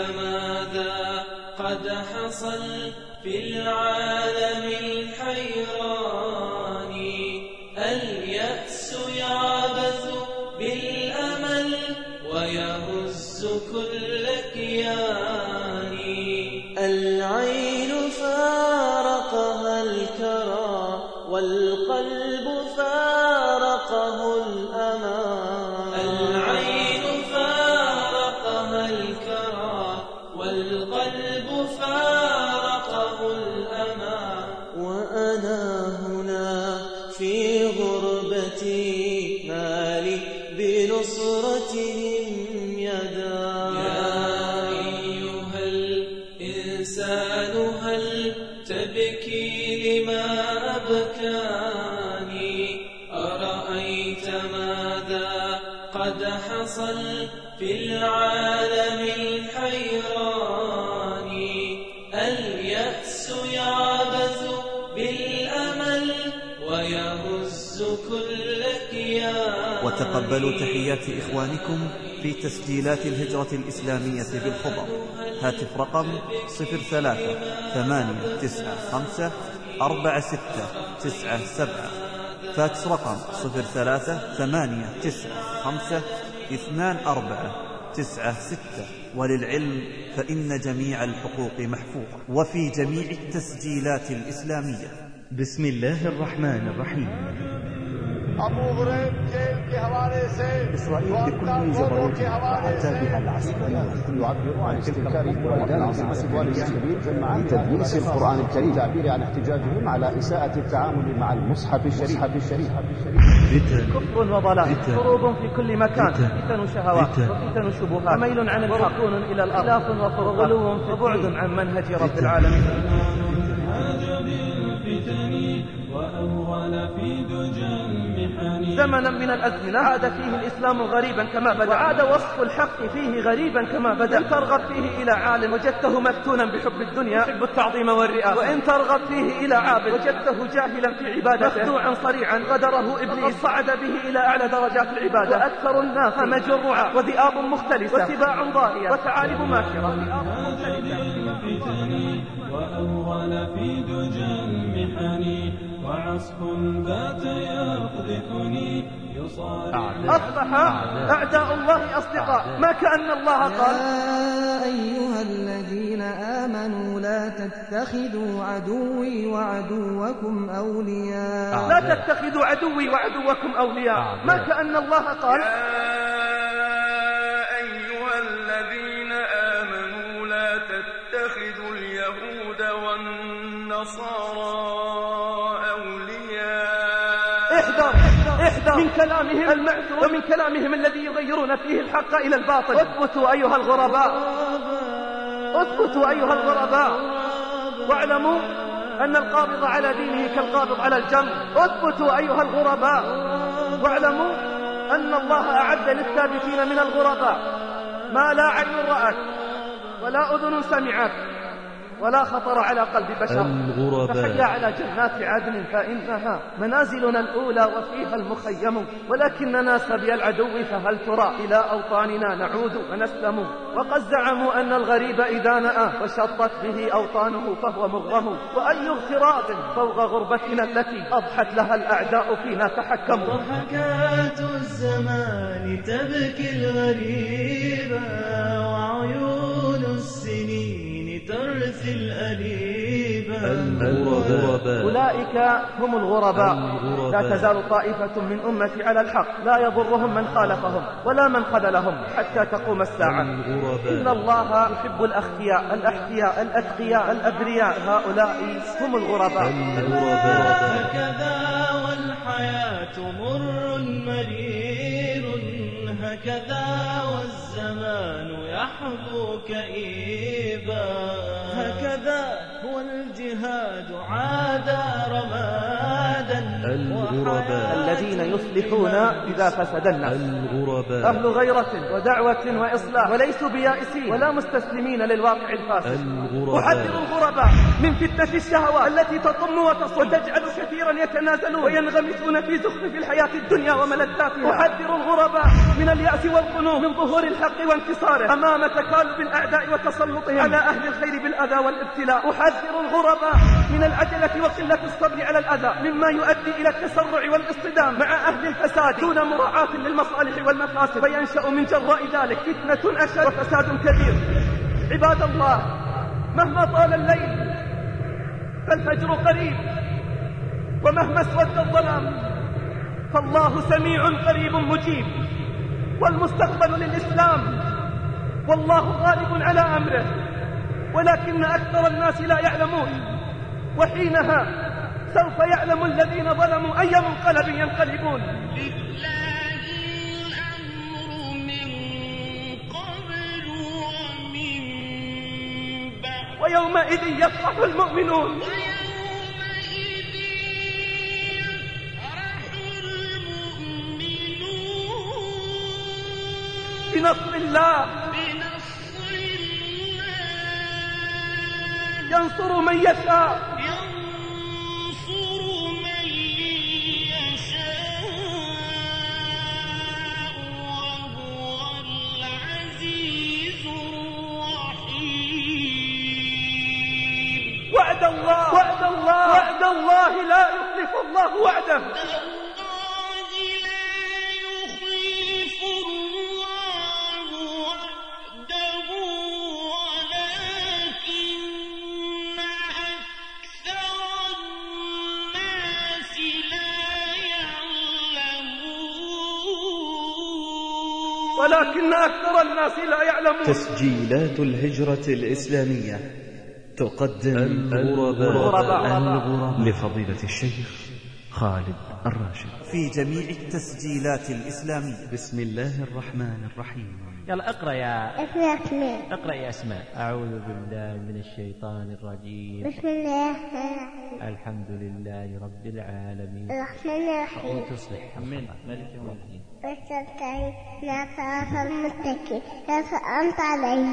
ماذا قد حصل في العالم الحيران؟ اليأس يعبث الكرى والقلب فارقه الأمان. العين فارقها الكرى والقلب فارقه الأمان. وأنا هنا في غربتي ما لي بنصرتهم يدا. يا أيها الإنسان هل تبكي لما أبكاني؟ أرأيت ماذا قد حصل في العالم الحيران؟ اليأس يعبث بالأمل ويهز كل كيان. وتقبلوا تحيات إخوانكم في تسجيلات الهجرة الإسلامية بالخبر. هاتف رقم 03-895-4697. فاكس رقم 03-895-2496. وللعلم فإن جميع الحقوق محفوظة وفي جميع التسجيلات الإسلامية. بسم الله الرحمن الرحيم. إسرائيل بكل جبروتها أتى بها العسكرية يعبر عن استنكار لتدليس القرآن الكريم، تعبير عن احتجاجهم على إساءة التعامل مع المصحف الشريف. كفر وضلال، حروب في كل مكان، فتن شهوات وفتن شبهات، وميل عن الحق إلى الأرض، خلاف وغلو وبعد عن منهج رب العالمين. زمنا من الأزمنة عاد فيه الإسلام غريبا كما بدأ، وعاد وصف الحق فيه غريبا كما بدأ. إن ترغب فيه إلى عالم وجدته مفتونا بحب الدنيا يحب التعظيم والرئاسة، وإن ترغب فيه إلى عابد وجدته جاهلا في عبادته مخدوعا صريعا غدره إبليس صعد به إلى أعلى درجات العبادة. وأكثر الناس همج رعاة وذئاب مختلفة وسباع ضارية وثعالب ماشرة. وأول في دجى المحن وعصف بات يقذفني أصبح أعداء الله أصدقاء، ما كأن الله قال: يا أيها الذين آمنوا لا تتخذوا عدوي وعدوكم أولياء. لا تتخذوا عدوي وعدوكم أولياء، ما كأن الله قال: يا أيها الذين آمنوا لا تتخذوا اليهود والنصارى أولياء. احذر من كلامهم المعثور ومن كلامهم الذي يغيرون فيه الحق إلى الباطل. اثبتوا أيها الغرباء، اثبتوا أيها الغرباء، واعلموا أن القابض على دينه كالقابض على الجمر. اثبتوا أيها الغرباء، واعلموا أن الله أعد للثابتين من الغرباء ما لا عين رأت ولا أذن سمعت ولا خطر على قلب بشر. فحيا على جنات عدن فإنها منازلنا الأولى وفيها المخيم، ولكننا سبي العدو فهل ترى إلى أوطاننا نعود ونسلم. وقد زعموا أن الغريب إذا نأى وشطت به أوطانه فهو مغرم، وأي اغتراب فوق غربتنا التي أضحت لها الأعداء فينا تحكموا. وحكاة الزمان تبكي الغريبة وعيون السنين ترثي الأليبة. أولئك هم الغرباء. لا تزال طائفة من أمتي على الحق لا يضرهم من خالفهم ولا من خذلهم حتى تقوم الساعة. إن الله يحب الأخياء الأحياء الأتقياء الأبرياء، هؤلاء هم الغرباء. هكذا والحياة مر مرير، هكذا والزمان يحظو كئيبا، هكذا هو الجهاد عاد رمادا. الذين يصلحون إذا فسد الناس، أهل غيرة ودعوة وإصلاح، وليسوا بيائسين ولا مستسلمين للواقع الفاسد. أحذر الغرباء من فتنة الشهوات التي تطم وتصل وتجعل كثيرا يتنازلون وينغمسون في زخرف الحياة الدنيا وملذاتها. أحذر الغرباء من اليأس والقنوط من ظهور الحق وانتصاره أمام تكالب الأعداء وتسلطهم على أهل الخير بالأذى والابتلاء. أحذر الغرباء من العجلة وقلة الصبر على الأذى مما يؤدي إلى التسرع والاصطدام مع أهل الفساد دون مراعاة للمصالح والمفاسد، فينشأ من جراء ذلك فتنة أشد وفساد كبير. عباد الله، مهما طال الليل فالفجر قريب، ومهما اسود الظلام فالله سميع قريب مجيب، والمستقبل للإسلام، والله غالب على أمره، ولكن أكثر الناس لا يعلمون، وحينها سوف يعلم الذين ظلموا أي منقلب ينقلبون. لله الأمر من قبل ومن بعد، ويومئذ يفرح المؤمنون، بنصر الله ينصر من يشاء، وهو العزيز الرحيم. وعد الله لا يخلف الله وعده. ولكن أكثر الناس لا يعلمون. تسجيلات الهجرة الإسلامية تقدم الغرباء لفضيلة الشيخ خالد الراشد في جميع التسجيلات الإسلامية. بسم الله الرحمن الرحيم. يلا اقرأ يا أسماء. اقرأ يا أسماء. أعوذ بالله من الشيطان الرجيم. بسم الله الحمد لله رب العالمين الرحمن الرحيم. تصلح من ملك يوم الدين. واستفتحي لا صراط المتكئ لا فأنت عليه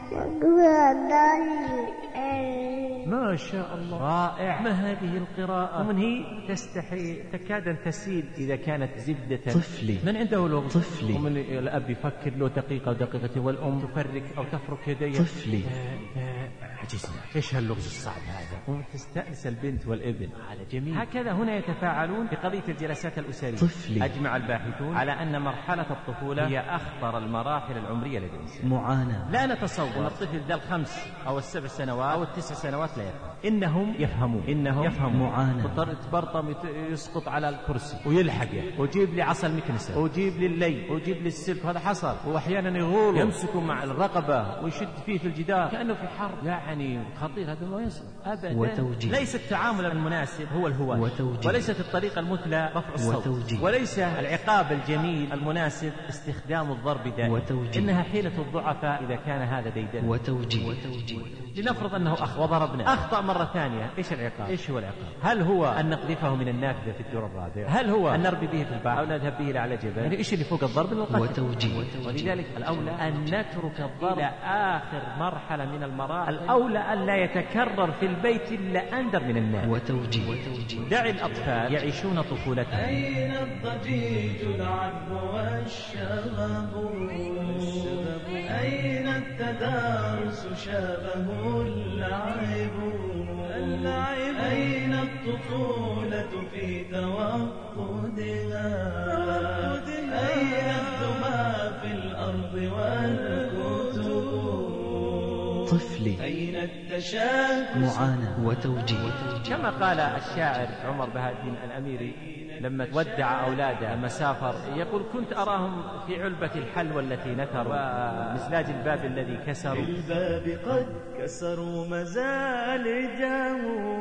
ما شاء الله، رائع. ما هذه القراءة؟ ومن هي تكاد أن تسيل إذا كانت زبدة. طفلي من عنده لغز؟ طفلي. ومن الأب يفكر له دقيقة ودقيقتين، والأم تفرك أو تفرك يديها. طفلي. عجزنا، إيش هاللغز الصعب هذا؟ وتستأنس البنت والابن، هذا جميل. هكذا هنا يتفاعلون بقضية الجلسات الأسرية. طفلي. أجمع الباحثون على أن مرحلة الطفولة هي أخطر المراحل العمرية لدى الإنسان. معاناة. لا نتصور أن الطفل ذا 5 أو 7 سنوات أو 9 سنوات لا يفهم. إنهم يفهمون. معاناة. تضطر تبرطم يسقط على الكرسي ويلحقه، وجيب لي عصا المكنسة، وجيب لي اللي، وجيب لي السلك. هذا حصل. وأحيانا يغول يمسكه مع الرقبة ويشد فيه في الجدار كأنه في حرب. يعني خطير، هذا ما يصير أبدا. وتوجيه. ليس التعامل المناسب هو الهواء، وليست الطريقة المثلى رفع الصوت، وتوجيه. وليس العقاب الجميل المناسب استخدام الضرب دائما. وتوجيه. إنها حيلة الضعفاء إذا كان هذا ديدنا. وتوجيه. لنفرض أنه وضربنا، أخطأ مرة ثانية، إيش العقاب؟ إيش هو العقاب؟ هل هو أن نقذفه من النافذة في الدور الرابع؟ هل هو أن نربي به في البحر أو نذهب به إلى على جبل؟ يعني إيش اللي فوق الضرب؟ القتل. وتوجيه. ولذلك الأولى أن نترك الضرب إلى آخر مرحلة من المراحل. الأولى أن لا يتكرر في البيت إلا أندر من الناس. وتوجيه. دع الأطفال يعيشون طفولتهم. أين الضجيج العذب والشغب؟ أين التدارس شابه اللعب؟ أين الطفولة في توقدها؟ أين الدمى في الأرض والكتب؟ طفلي. أين التشاكس؟ معاناة. وتوجيه. كما قال الشاعر عمر بهاء الدين الأميري لما ودع أولاده لما سافر، يقول: كنت أراهم في علبة الحلوى التي نثروا ومسلاج الباب الذي كسروا. الباب قد كسروا مزالجه،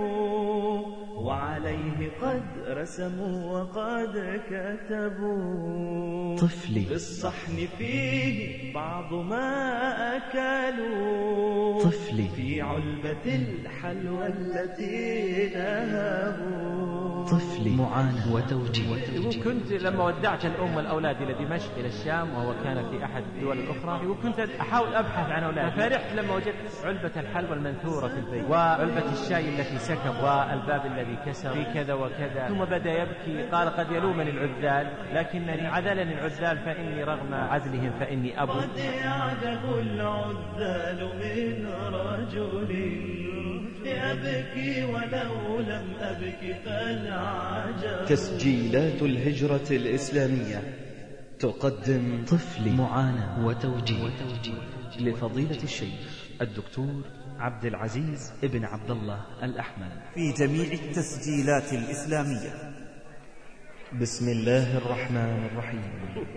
وعليه قد رسموا وقد كتبوا. طفلي. في الصحن فيه بعض ما أكلوا. طفلي. في علبة الحلوى التي نهبوا. طفلي. معاناة. وتوجيه. يقول: كنت لما ودعت الأم والأولاد إلى دمشق إلى الشام، وهو كان في أحد الدول الأخرى، يقول: كنت أحاول أبحث عن أولاد، ففرحت لما وجدت علبة الحلوى المنثورة في البيت، وعلبة الشاي التي سكب، والباب الذي كسر في كذا وكذا. ثم بدأ يبكي، قال: قد يلومني العذال، لكنني عذلني العذال فإني رغم عذلهم فإني أبو. قد يعجب العذال من رجل يبكي ولو لم أبكي فالعجب. تسجيلات الهجرة الإسلامية تقدم طفلي. معاناة. وتوجيه لفضيلة الشيخ الدكتور عبد العزيز ابن عبد الله الأحمد في جميع التسجيلات الإسلامية. بسم الله الرحمن الرحيم.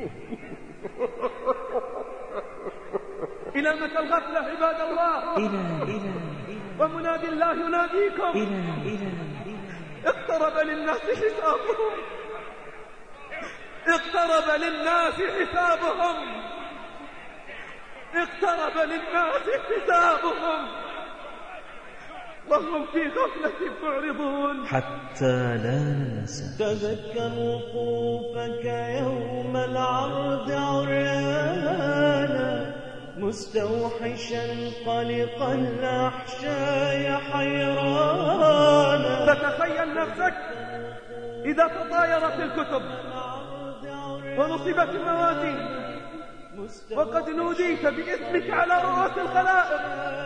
إلى متى الغفلة عباد الله؟ ومنادي الله يناديكم. اقترب للناس حسابهم، اقترب للناس حسابهم، اقترب للناس حسابهم وهم في غفلة معرضون. حتى لا ننسى. تذكر وقوفك يوم العرض عريانا، مستوحشا قلق الأحشاء حيرانا. فتخيل نفسك إذا تطايرت الكتب ونصبت الموازين وقد نوديت باسمك على رؤوس الخلائق.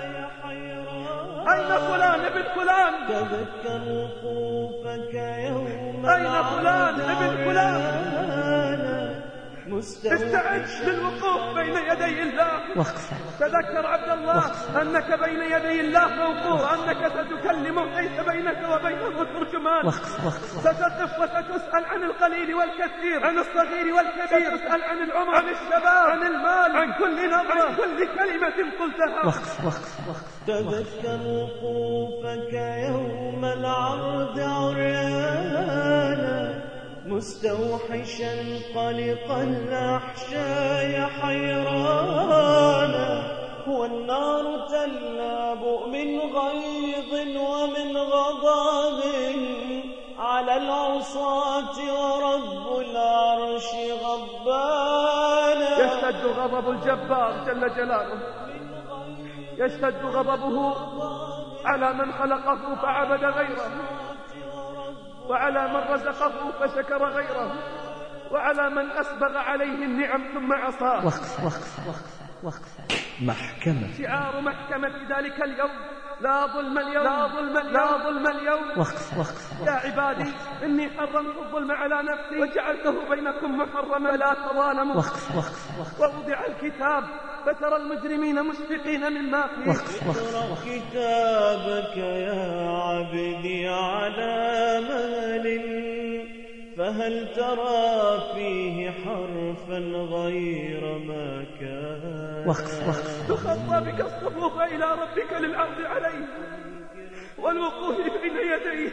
أين فلان ابن فلان؟ تذكر وقوفك يوم أين فلان ابن فلان؟ استعد للوقوف بين يدي الله. وقفة. تذكر عبد الله أنك بين يدي الله موقوف، أنك ستكلمه ليس بينك وبينه ترجمان. ستقف وستسأل عن القليل والكثير، عن الصغير والكبير، ستسأل عن العمر، عن الشباب، عن المال، عن كل نظرة، عن كل كلمة قلتها. تذكر وقوفك يوم العرض عريانا، مستوحشا قلق الأحشاء حيرانا. والنار تلاب من غيظ ومن غضب على العصاة ورب العرش غضبانا. يشتد غضب الجبار جل جلاله، يشتد غضبه على من خلقه فعبد غيره، وعلى من رزقه فشكر غيره، وعلى من أسبغ عليه النعم ثم عصاه. وقفة. محكمة. شعار محكمة ذلك اليوم: لا ظلم اليوم، لا ظلم اليوم، لا ظلم اليوم. وقفة. يا عبادي إني حرمت الظلم على نفسي وجعلته بينكم محرما فلا تظالموا. وقفة. ووضع الكتاب فترى المجرمين مشفقين مما فيه. اقرأ كتابك يا عبدي على مهل، فهل ترى فيه حرفا غير ما كان. تخطى بك الصفوف إلى ربك للعرض عليه والوقوف بين يديه.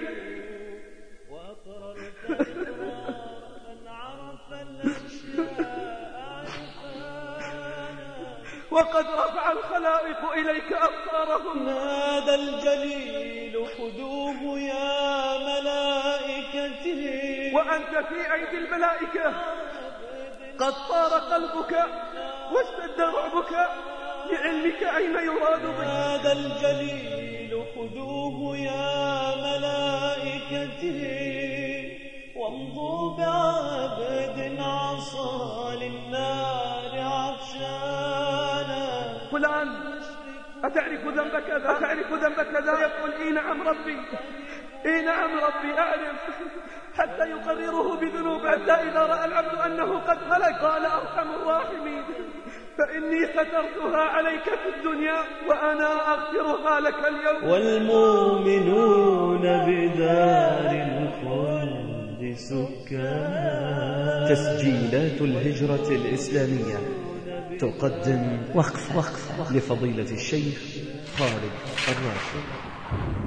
وقد رفع الخلائق إليك أبصارهم. نادى الجليل خذوه يا ملائكتي، وأنت في أيدي الملائكة. قد طار قلبك واشتد رعبك لعلمك أين يراد بك. نادى الجليل خذوه يا ملائكتي، وامضوا بعبد عصى للنار عطشانا. فلان أتعرف ذنب كذا؟ أتعرف ذنب كذا؟ يقول إي نعم ربي، إي نعم ربي أعرف، حتى يقرره بذنوبه. حتى إذا رأى العبد أنه قد هلك قال أرحم الراحمين: فإني سترتها عليك في الدنيا وأنا أغفرها لك اليوم. والمؤمنون بدار الخلد سكان. تسجيلات الهجرة الإسلامية تقدم وقفة لفضيلة الشيخ خالد الراشد.